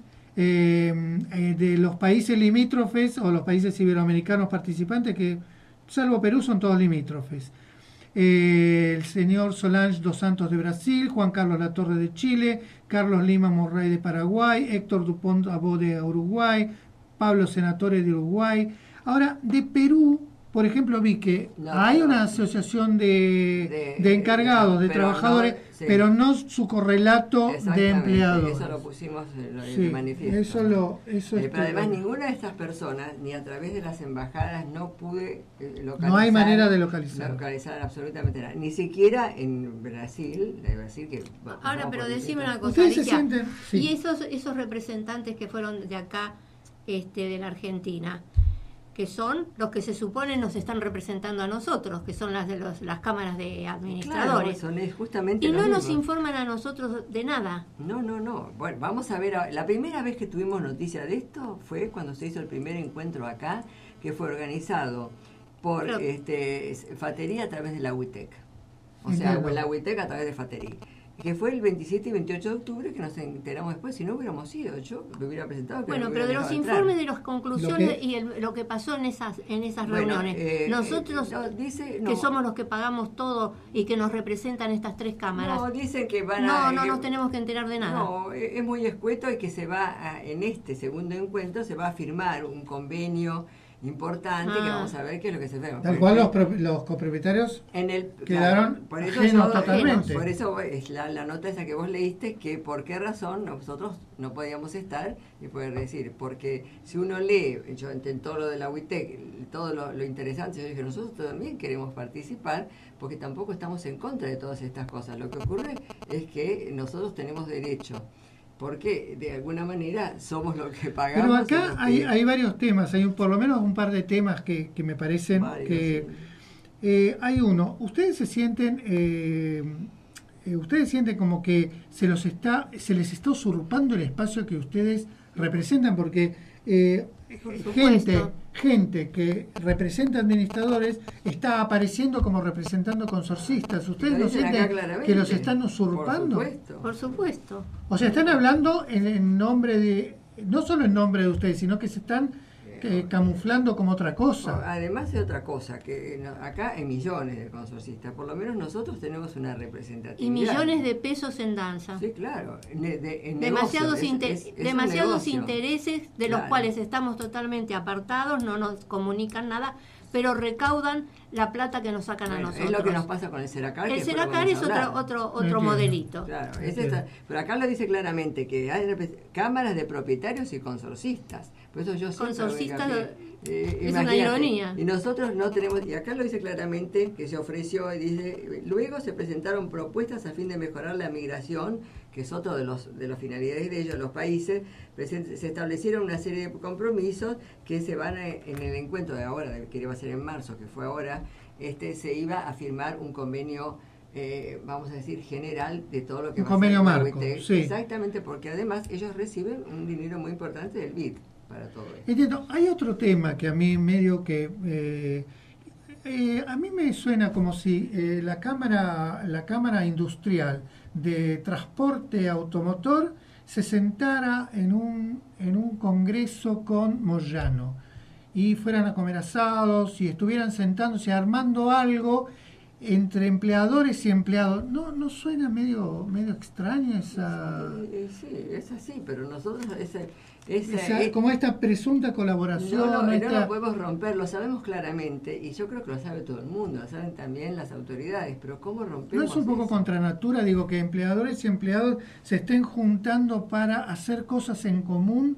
de los países limítrofes o los países iberoamericanos participantes, que salvo Perú son todos limítrofes. El señor Solange dos Santos de Brasil, Juan Carlos Latorre de Chile, Carlos Lima Morray de Paraguay, Héctor Dupont Abó de Uruguay, Pablo Senatore de Uruguay. Ahora, de Perú, por ejemplo, vi que hay una asociación de encargados, de trabajadores, pero no su correlato de empleados. Eso lo pusimos en manifiesto. Pero además ninguna de estas personas, ni a través de las embajadas, no pude localizar. No hay manera de localizar. Localizar absolutamente nada. Ni siquiera en Brasil, que... Ahora, pero decime una cosa, Alicia, y esos representantes que fueron de acá, de la Argentina, que son los que se supone nos están representando a nosotros, que son las cámaras de administradores. Claro, son justamente y no nos informan a nosotros de nada. No. Bueno, vamos a ver. La primera vez que tuvimos noticia de esto fue cuando se hizo el primer encuentro acá, que fue organizado por Fateri a través de la UITEC. O sea, la UITEC a través de Fateri. Que fue el 27 y 28 de octubre, que nos enteramos después. Si no hubiéramos ido, yo lo hubiera presentado. Bueno, pero de los informes, de las conclusiones y lo que pasó en esas reuniones, nosotros que somos los que pagamos todo y que nos representan estas tres cámaras, dicen que van no nos tenemos que enterar de nada. No, es muy escueto, y que se va en este segundo encuentro se va a firmar un convenio importante, que vamos a ver qué es lo que se ve. Tal cual los copropietarios quedaron totalmente. Por eso es la nota esa que vos leíste, que por qué razón nosotros no podíamos estar, y poder decir, porque si uno lee, yo en todo lo de la UITEC, todo lo interesante, yo dije, nosotros también queremos participar, porque tampoco estamos en contra de todas estas cosas. Lo que ocurre es que nosotros tenemos derecho, porque de alguna manera somos los que pagamos. Pero acá hay varios temas, hay por lo menos un par de temas que me parecen que... hay uno, ustedes sienten como que se les está usurpando el espacio que ustedes representan, porque gente que representa administradores está apareciendo como representando consorcistas. ¿Ustedes no sienten que los están usurpando? Por supuesto. O sea, están hablando en nombre de, no solo en nombre de ustedes, sino que se están camuflando como otra cosa. Además de otra cosa, que acá hay millones de consorcistas, por lo menos nosotros tenemos una representatividad. Y millones de pesos en danza. Sí, claro. Demasiados intereses de los cuales estamos totalmente apartados, no nos comunican nada, pero recaudan la plata que nos sacan a nosotros. Es lo que nos pasa con el Seracar. El Seracar es otro modelito. Claro, pero acá lo dice claramente que hay cámaras de propietarios y consorcistas. Por eso yo consorcistas es una ironía. Y nosotros no tenemos, y acá lo dice claramente que se ofreció, y dice, luego se presentaron propuestas a fin de mejorar la migración, que es otro de las finalidades de ellos, los países. Se establecieron una serie de compromisos que se van en el encuentro de ahora, que iba a ser en marzo, que fue ahora, se iba a firmar un convenio, vamos a decir, general de todo lo que un convenio marco, sí. Exactamente, porque además ellos reciben un dinero muy importante del BID para todo esto. Entiendo. Hay otro tema que a mí medio que... a mí me suena como si la Cámara Industrial de Transporte Automotor se sentara en un congreso con Moyano y fueran a comer asados y estuvieran sentándose armando algo entre empleadores y empleados. ¿No suena medio extraña esa...? Sí, es así, pero nosotros... como esta presunta colaboración. No lo podemos romper, lo sabemos claramente, y yo creo que lo sabe todo el mundo, lo saben también las autoridades, pero ¿cómo rompemos? ¿No es un poco eso? contra natura, digo, que empleadores y empleados se estén juntando para hacer cosas en común?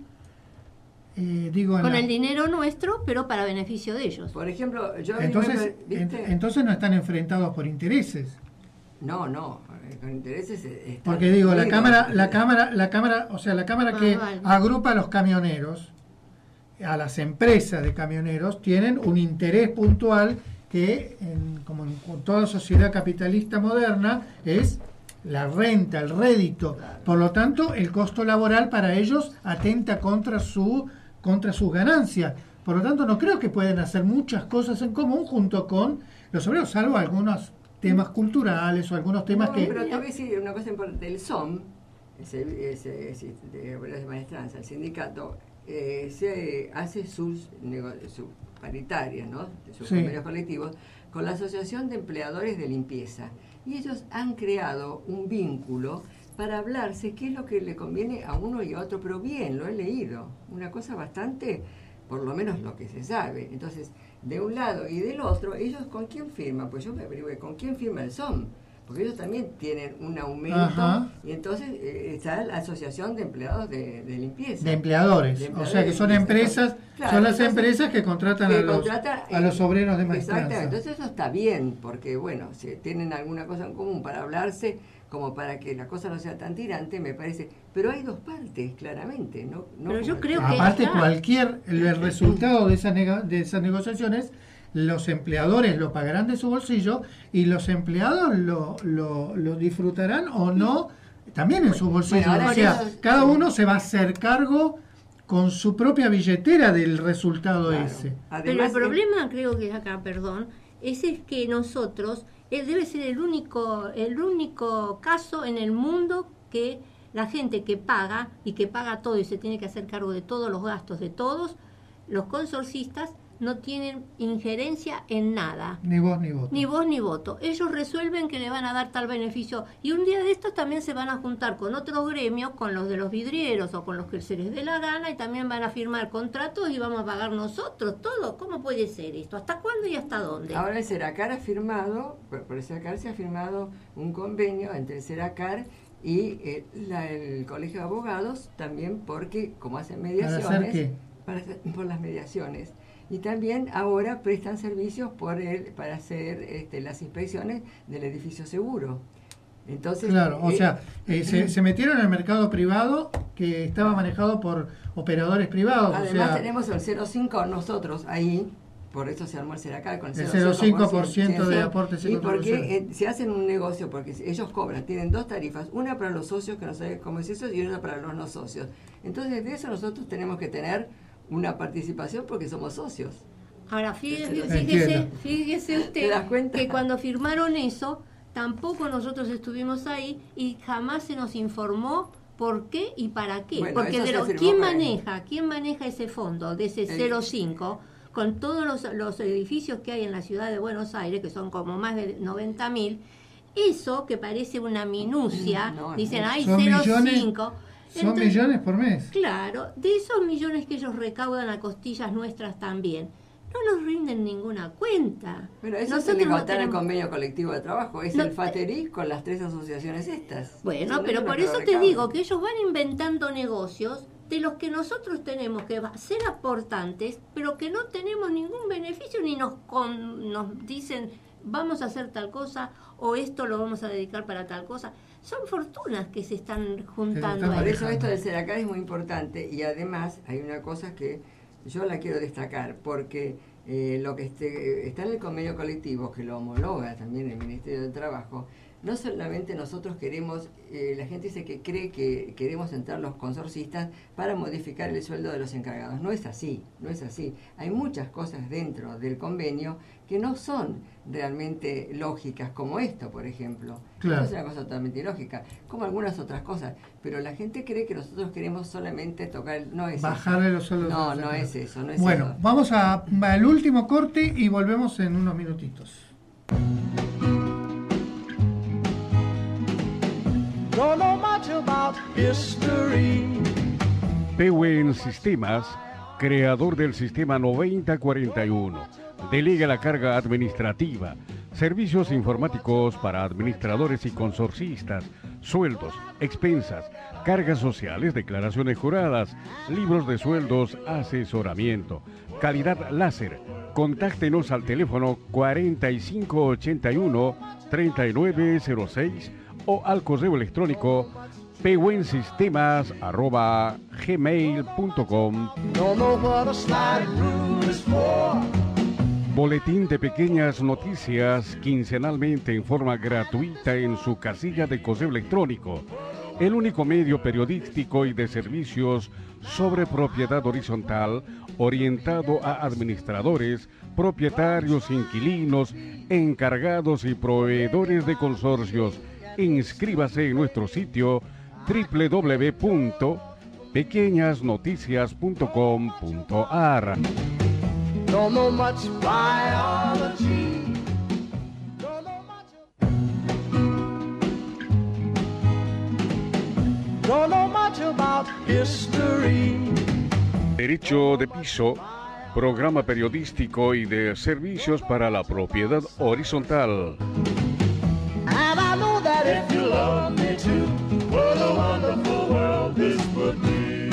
Con el dinero nuestro, pero para beneficio de ellos. Por ejemplo, entonces no están enfrentados por intereses. No, con intereses porque digo, la cámara, o sea, la cámara que vale. agrupa a los camioneros, a las empresas de camioneros, tienen un interés puntual que, como en toda sociedad capitalista moderna, es la renta, el rédito. Por lo tanto, el costo laboral para ellos atenta contra sus ganancias. Por lo tanto, no creo que pueden hacer muchas cosas en común junto con los obreros, salvo algunos temas culturales o algunos temas que... Pero te voy a decir una cosa importante. El SOM, de obreros de maestranza, el sindicato, se hace sus paritarias, ¿no? Sus convenios colectivos, con la Asociación de Empleadores de Limpieza. Y ellos han creado un vínculo para hablarse qué es lo que le conviene a uno y a otro, pero bien, lo he leído. Una cosa bastante, por lo menos lo que se sabe. Entonces, de un lado y del otro, ¿ellos con quién firman? Pues yo me averigué, ¿con quién firma el SOM? Porque ellos también tienen un aumento. Ajá. Y entonces está la Asociación de Empleados de Limpieza. De empleadores. O sea que son empresas, claro, son las empresas que contratan a los obreros de maestranza. Exactamente, entonces eso está bien, porque bueno, si tienen alguna cosa en común para hablarse, como para que la cosa no sea tan tirante, me parece. Pero hay dos partes, claramente. No pero yo creo que... Aparte, el resultado de esas negociaciones, los empleadores lo pagarán de su bolsillo y los empleados lo disfrutarán o no, también en su bolsillo. Bueno, o sea, cada uno se va a hacer cargo con su propia billetera del resultado ese. Además, pero el problema, creo que acá, es que nosotros... debe ser el único caso en el mundo que la gente que paga y que paga todo y se tiene que hacer cargo de todos los gastos de todos, los consorcistas no tienen injerencia en nada. Ni voz ni voto. Ni voz ni voto. Ellos resuelven que le van a dar tal beneficio y un día de estos también se van a juntar con otros gremios, con los de los vidrieros o con los que se les dé la gana y también van a firmar contratos y vamos a pagar nosotros todo. ¿Cómo puede ser esto? ¿Hasta cuándo y hasta dónde? Ahora el Seracar ha firmado, por el Seracar se ha firmado un convenio entre el Seracar y el Colegio de Abogados también porque como hacen mediaciones... ¿Para hacer qué? Por las mediaciones. Y también ahora prestan servicios para hacer las inspecciones del edificio seguro. Entonces, claro, o sea, se metieron en el mercado privado que estaba manejado por operadores privados. Además tenemos el 0,5 nosotros ahí, por eso se armó el Seracar con el 0,5% de aportes. Y porque se hacen un negocio, porque ellos cobran, tienen dos tarifas, una para los socios, que no saben cómo es eso, y una para los no socios. Entonces, de eso nosotros tenemos que tener una participación porque somos socios. Ahora, fíjese usted que cuando firmaron eso, tampoco nosotros estuvimos ahí y jamás se nos informó por qué y para qué. Bueno, porque ¿quién maneja ese fondo de ese 0,5 con todos los edificios que hay en la ciudad de Buenos Aires, que son como más de 90.000? Eso que parece una minucia, dicen, hay 0,5... Son millones por mes. Claro, de esos millones que ellos recaudan a costillas nuestras también. no nos rinden ninguna cuenta. Pero eso Nosotros se le no contar el tenemos- convenio colectivo de trabajo, es No, el FATERI con las 3 asociaciones estas. Bueno, Son pero ellos por los eso que te recaudan. digo que ellos van inventando negocios de los que nosotros tenemos que ser aportantes, pero que no tenemos ningún beneficio ni nos dicen vamos a hacer tal cosa o esto lo vamos a dedicar para tal cosa. Son fortunas que se están juntando están Por ahí. eso esto del SERACAD es muy importante y además hay una cosa que yo la quiero destacar porque lo que está en el convenio colectivo, que lo homologa también el Ministerio del Trabajo, no solamente nosotros queremos, la gente dice que cree que queremos entrar los consorcistas para modificar el sueldo de los encargados. No es así, no es así. Hay muchas cosas dentro del convenio que no son realmente lógicas, como esto, por ejemplo. Claro. Esto es una cosa totalmente ilógica, como algunas otras cosas. Pero la gente cree que nosotros queremos solamente tocar, no es Bajarle eso. los sueldos. No, a los no es empleados. eso, no es Bueno, eso. vamos al último corte y volvemos en unos minutitos. Don't know much about history. Pewen Sistemas, creador del sistema 9041, delega la carga administrativa, servicios informáticos para administradores y consorcistas, sueldos, expensas, cargas sociales, declaraciones juradas, libros de sueldos, asesoramiento, calidad láser. Contáctenos al teléfono 4581-3906 o al correo electrónico pewensistemas@gmail.com. Don't know what a slide rule is for. Boletín de pequeñas noticias quincenalmente en forma gratuita en su casilla de correo electrónico. El único medio periodístico y de servicios sobre propiedad horizontal orientado a administradores, propietarios, inquilinos, encargados y proveedores de consorcios. Inscríbase en nuestro sitio www.pequeñasnoticias.com.ar. Don't know much biology. Don't know much about history. Derecho de piso, programa periodístico y de servicios para la propiedad horizontal. And I know that if you love me too, what a wonderful world this would be.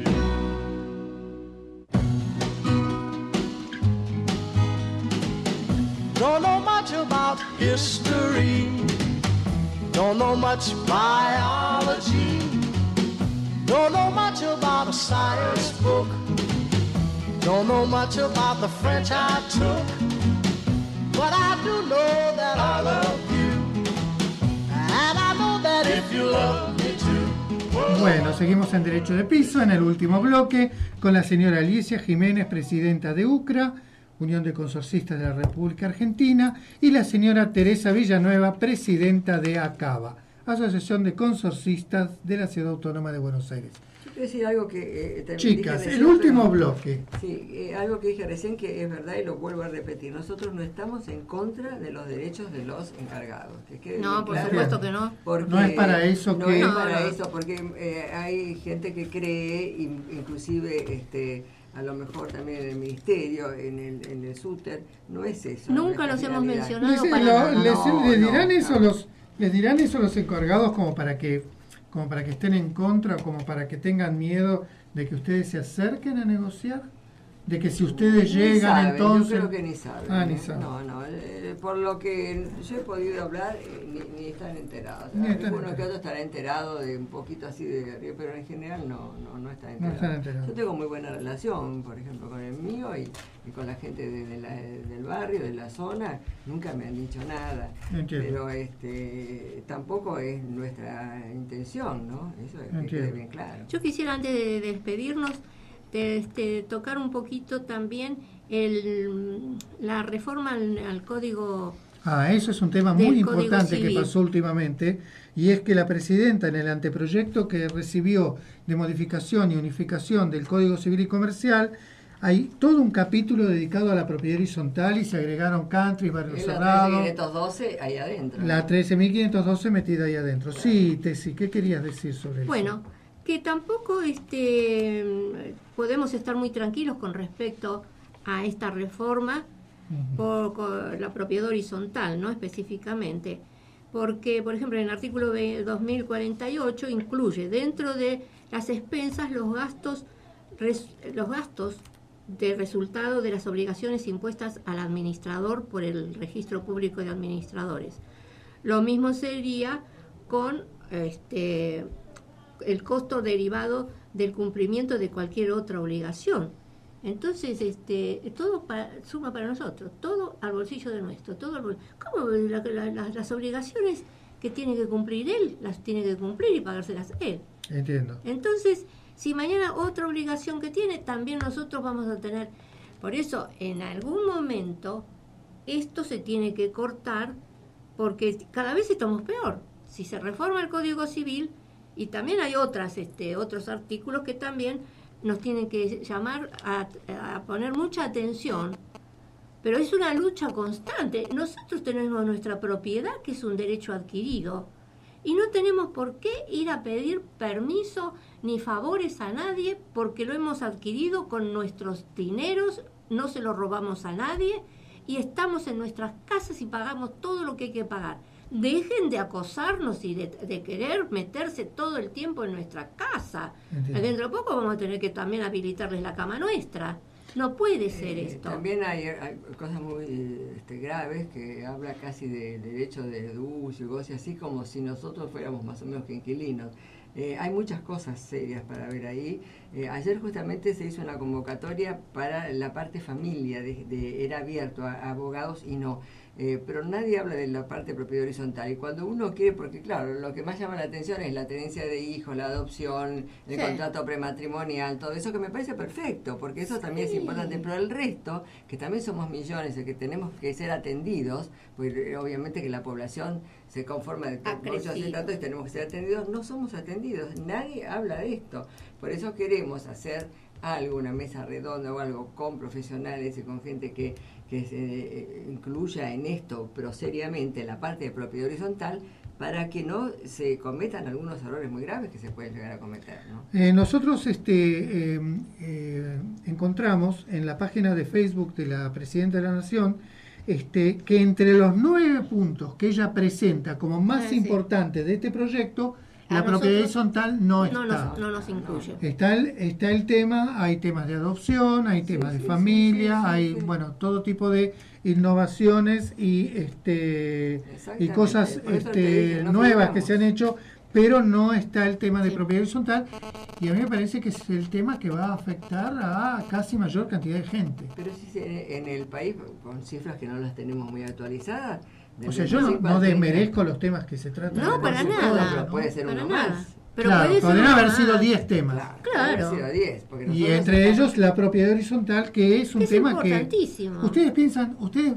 Don't know much about history. Don't know much biology. Don't know much about a science book. Don't know much about the French I took. But I do know that I love you. And I know that if you love me too. Bueno, seguimos en Derecho de Piso, en el último bloque, con la señora Alicia Jiménez, presidenta de UCRA, Unión de Consorcistas de la República Argentina, y la señora Teresa Villanueva, presidenta de ACABA, Asociación de Consorcistas de la Ciudad Autónoma de Buenos Aires. Yo quiero decir algo que también Chicas, dije el recién, último pero- bloque. Sí, algo que dije recién que es verdad y lo vuelvo a repetir. Nosotros no estamos en contra de los derechos de los encargados. Que quede No, bien por claro. supuesto que no. Porque No es para eso no que- es No, para no. eso, porque hay gente que cree, inclusive a lo mejor también en el ministerio, en el SUTER, no es eso. Nunca nuestra los hemos finalidad. mencionado. Les, para lo- nada. les- No, les dirán no, eso no. les dirán eso los encargados como para que estén en contra, como para que tengan miedo de que ustedes se acerquen a negociar, de que si ustedes Ni llegan saben, entonces yo creo que ni saben. Ah, ni saben. No, por lo que yo he podido hablar, ni están enterados. Ni están Alguno que enterados. otro estará enterado de un poquito así de arriba, pero en general no están No enterados. están enterados. Yo tengo muy buena relación, por ejemplo, con el mío y con la gente del barrio, de la zona, nunca me han dicho nada. Entiendo. Pero tampoco es nuestra intención, ¿no? Eso es que Entiendo. quede bien claro. Yo quisiera, antes de despedirnos, tocar un poquito también la reforma al Código. Eso es un tema Del muy Código importante que Civil. pasó últimamente, y es que la presidenta, en el anteproyecto que recibió de modificación y unificación del Código Civil y Comercial, hay todo un capítulo dedicado a la propiedad horizontal y se agregaron countries, barrio Es la cerrado, 13.512 ahí adentro. la 13.512 metida ahí adentro. Sí, Tessy, ¿qué querías decir sobre eso? Bueno, que tampoco podemos estar muy tranquilos con respecto a esta reforma por la propiedad horizontal, ¿no? Específicamente. Porque, por ejemplo, en el artículo 2048 incluye dentro de las expensas los gastos de resultado de las obligaciones impuestas al administrador por el Registro Público de Administradores. Lo mismo sería con el costo derivado del cumplimiento de cualquier otra obligación. Entonces, todo suma para nosotros, todo al bolsillo de nuestro, ¿cómo las obligaciones que tiene que cumplir él, las tiene que cumplir y pagárselas él? Entiendo. Entonces, si mañana otra obligación que tiene, también nosotros vamos a tener. Por eso, en algún momento, esto se tiene que cortar, porque cada vez estamos peor. Si se reforma el Código Civil, y también hay otros artículos que también nos tienen que llamar a poner mucha atención, pero es una lucha constante. Nosotros tenemos nuestra propiedad, que es un derecho adquirido, y no tenemos por qué ir a pedir permiso ni favores a nadie, porque lo hemos adquirido con nuestros dineros, no se lo robamos a nadie, y estamos en nuestras casas y pagamos todo lo que hay que pagar. Dejen de acosarnos y de querer meterse todo el tiempo en nuestra casa. Entiendo. Dentro de poco vamos a tener que también habilitarles la cama nuestra. No puede ser esto. También hay cosas muy graves, que habla casi de derecho de deducio y cosas así, como si nosotros fuéramos más o menos que inquilinos. Hay muchas cosas serias para ver ahí. Ayer justamente se hizo una convocatoria para la parte familia, era abierto a abogados y no. Pero nadie habla de la parte de propiedad horizontal, y cuando uno quiere, porque claro, lo que más llama la atención es la tenencia de hijos, la adopción, el contrato prematrimonial, todo eso, que me parece perfecto, porque eso también es importante, pero el resto, que también somos millones y que tenemos que ser atendidos, pues obviamente que la población se conforma de muchos datos y tenemos que ser atendidos, no somos atendidos, nadie habla de esto. Por eso queremos hacer algo, una mesa redonda o algo con profesionales y con gente que se incluya en esto, pero seriamente, la parte de propiedad horizontal, para que no se cometan algunos errores muy graves que se pueden llegar a cometer, ¿no? Nosotros encontramos en la página de Facebook de la Presidenta de la Nación que entre los 9 puntos que ella presenta como más importantes de este proyecto, la propiedad horizontal no está. No nos incluye. Está el tema, hay temas de adopción, hay temas de familia, hay todo tipo de innovaciones y cosas nuevas que se han hecho, pero no está el tema de propiedad horizontal, y a mí me parece que es el tema que va a afectar a casi mayor cantidad de gente. Pero si en el país, con cifras que no las tenemos muy actualizadas, o sea, yo no desmerezco los temas que se tratan. No, para nada. Pero puede ser uno más. Pero claro, podrían haber sido 10 temas. Claro. Haber sido 10, y entre ellos la propiedad horizontal, que es un tema que... Ustedes piensan,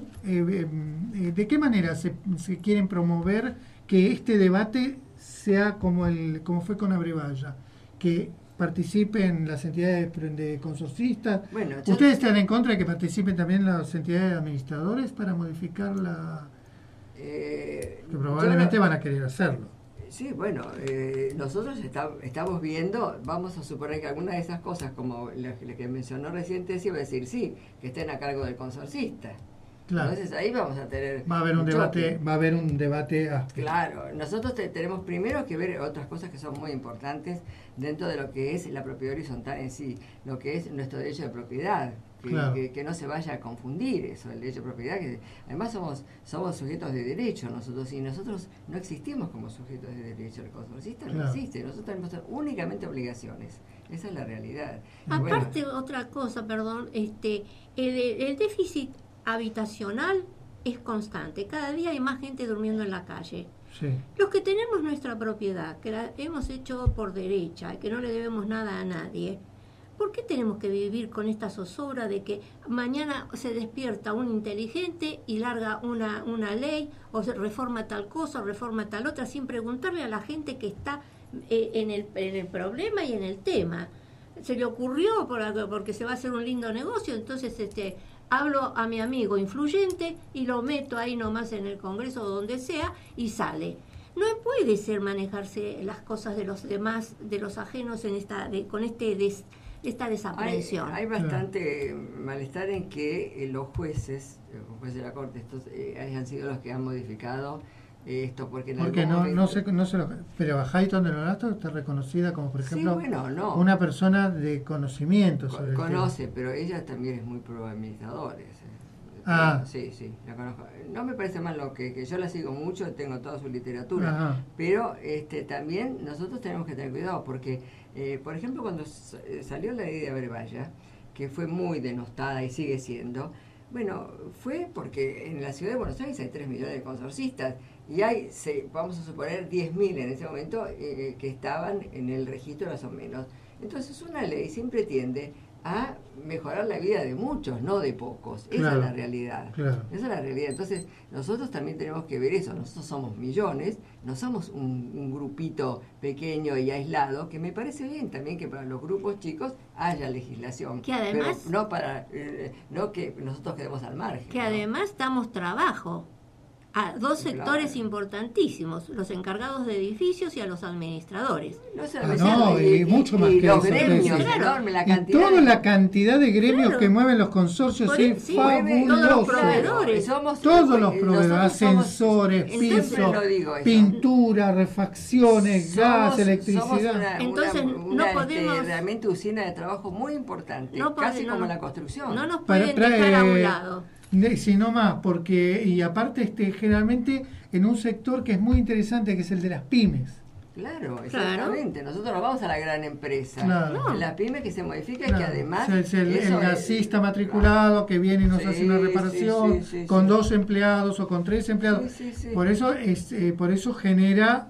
¿de qué manera se quieren promover que este debate sea como fue con Abrevaya? Que participen las entidades de consorcistas. Bueno, ¿ustedes están en contra de que participen también las entidades de administradores para modificar la...? Que probablemente van a querer hacerlo. Sí, bueno, nosotros estamos viendo, vamos a suponer que alguna de esas cosas, como la que mencionó reciente, sí va a decir sí, que estén a cargo del consorcista. Claro. Entonces ahí vamos a tener... Va a haber un debate áspero. Claro, nosotros tenemos primero que ver otras cosas que son muy importantes dentro de lo que es la propiedad horizontal en sí, lo que es nuestro derecho de propiedad. Que no se vaya a confundir eso, el derecho de propiedad, que además somos sujetos de derecho nosotros, y nosotros no existimos como sujetos de derecho, el consorcista no existe, nosotros tenemos únicamente obligaciones, esa es la realidad. Aparte, otra cosa, perdón, el déficit habitacional es constante, cada día hay más gente durmiendo en la calle. Sí. Los que tenemos nuestra propiedad, que la hemos hecho por derecha, que no le debemos nada a nadie, ¿por qué tenemos que vivir con esta zozobra de que mañana se despierta un inteligente y larga una ley, o se reforma tal cosa, o reforma tal otra, sin preguntarle a la gente que está en el problema y en el tema? Se le ocurrió porque se va a hacer un lindo negocio, entonces hablo a mi amigo influyente y lo meto ahí nomás en el Congreso o donde sea y sale. No puede ser manejarse las cosas de los demás, de los ajenos con este esta desaprensión. Hay bastante malestar en que los jueces de la Corte, estos hayan sido los que han modificado esto, porque no se lo, pero Hayton de Nolasco está reconocida como, por ejemplo, una persona de conocimiento sobre el tema. Pero ella también es muy pro administradores. Sí, la conozco. No me parece mal lo que yo la sigo mucho, tengo toda su literatura. Ajá. Pero también nosotros tenemos que tener cuidado, porque, por ejemplo, cuando salió la ley de Abrevaya, que fue muy denostada y sigue siendo, bueno, fue porque en la ciudad de Buenos Aires hay 3 millones de consorcistas y hay, vamos a suponer, 10.000 en ese momento que estaban en el registro más o menos. Entonces una ley siempre tiende a mejorar la vida de muchos, no de pocos. Esa es la realidad. Esa es la realidad. Entonces, nosotros también tenemos que ver eso. Nosotros somos millones, no somos un grupito pequeño y aislado, que me parece bien también que para los grupos chicos haya legislación. Que además... Pero no que nosotros quedemos al margen. Que además damos trabajo a dos sectores importantísimos, los encargados de edificios y a los administradores. Y mucho más y que los eso. Gremios, enorme, la cantidad. Y toda la cantidad de gremios que mueven los consorcios es fabuloso. Todos los proveedores. Todos los proveedores, ascensores, pisos, pintura, refacciones, gas, electricidad. Entonces no podemos... realmente usina de trabajo muy importante, casi como la construcción. No nos pueden dejar a un lado. Sino más, porque, y aparte generalmente en un sector que es muy interesante, que es el de las pymes. Claro, exactamente. Nosotros nos vamos a la gran empresa. Claro. La pyme que se modifica y que además... Es el gasista matriculado que viene y nos hace una reparación con 2 empleados o con 3 empleados. Por eso genera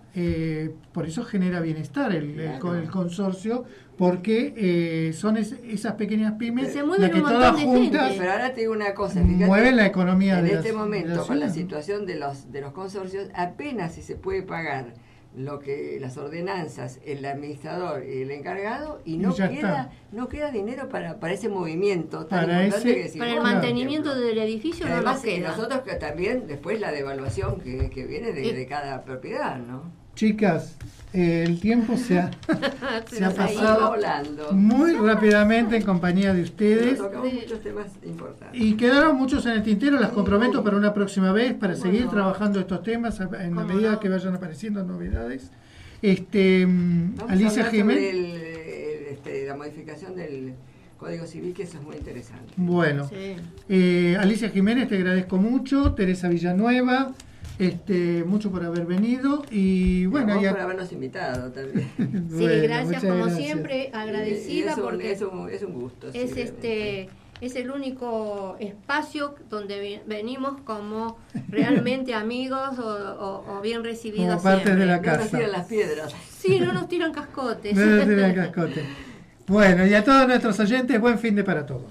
bienestar el consorcio, porque son esas pequeñas pymes las que todas juntas, pero ahora te digo una cosa, fíjate, mueven la economía en este momento con la situación de los consorcios, apenas si se puede pagar lo que las ordenanzas, el administrador y el encargado, y no queda dinero para ese movimiento tan importante para el mantenimiento del edificio. Además, no nos queda. Nosotros que también después la devaluación que viene de cada propiedad, ¿no? Chicas, el tiempo se ha pasado volando muy rápidamente en compañía de ustedes. Tocamos muchos temas importantes. Y quedaron muchos en el tintero, las comprometo para una próxima vez, para seguir trabajando estos temas en la medida que vayan apareciendo novedades. Alicia Jiménez. Sobre la modificación del Código Civil, que eso es muy interesante. Bueno, Alicia Jiménez, te agradezco mucho. Teresa Villanueva, mucho por haber venido y bueno, por habernos invitado también. Gracias, como siempre, agradecida, porque es un gusto. Es el único espacio donde venimos como realmente amigos o bien recibidos. Como parte de la casa. No nos tiran las piedras. Sí, no nos tiran cascotes. No nos tiran cascotes. Bueno, y a todos nuestros oyentes, buen fin de para todos.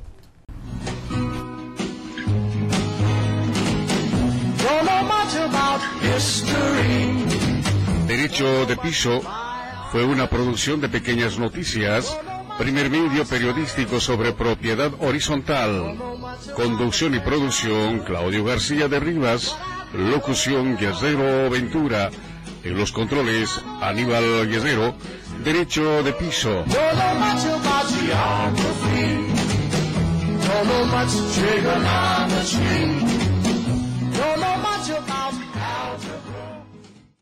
Derecho de Piso fue una producción de Pequeñas Noticias, primer medio periodístico sobre propiedad horizontal. Conducción y producción, Claudio García de Rivas. Locución, Guerrero Ventura. En los controles, Aníbal Guerrero. Derecho de Piso. Don't know much trigonometry.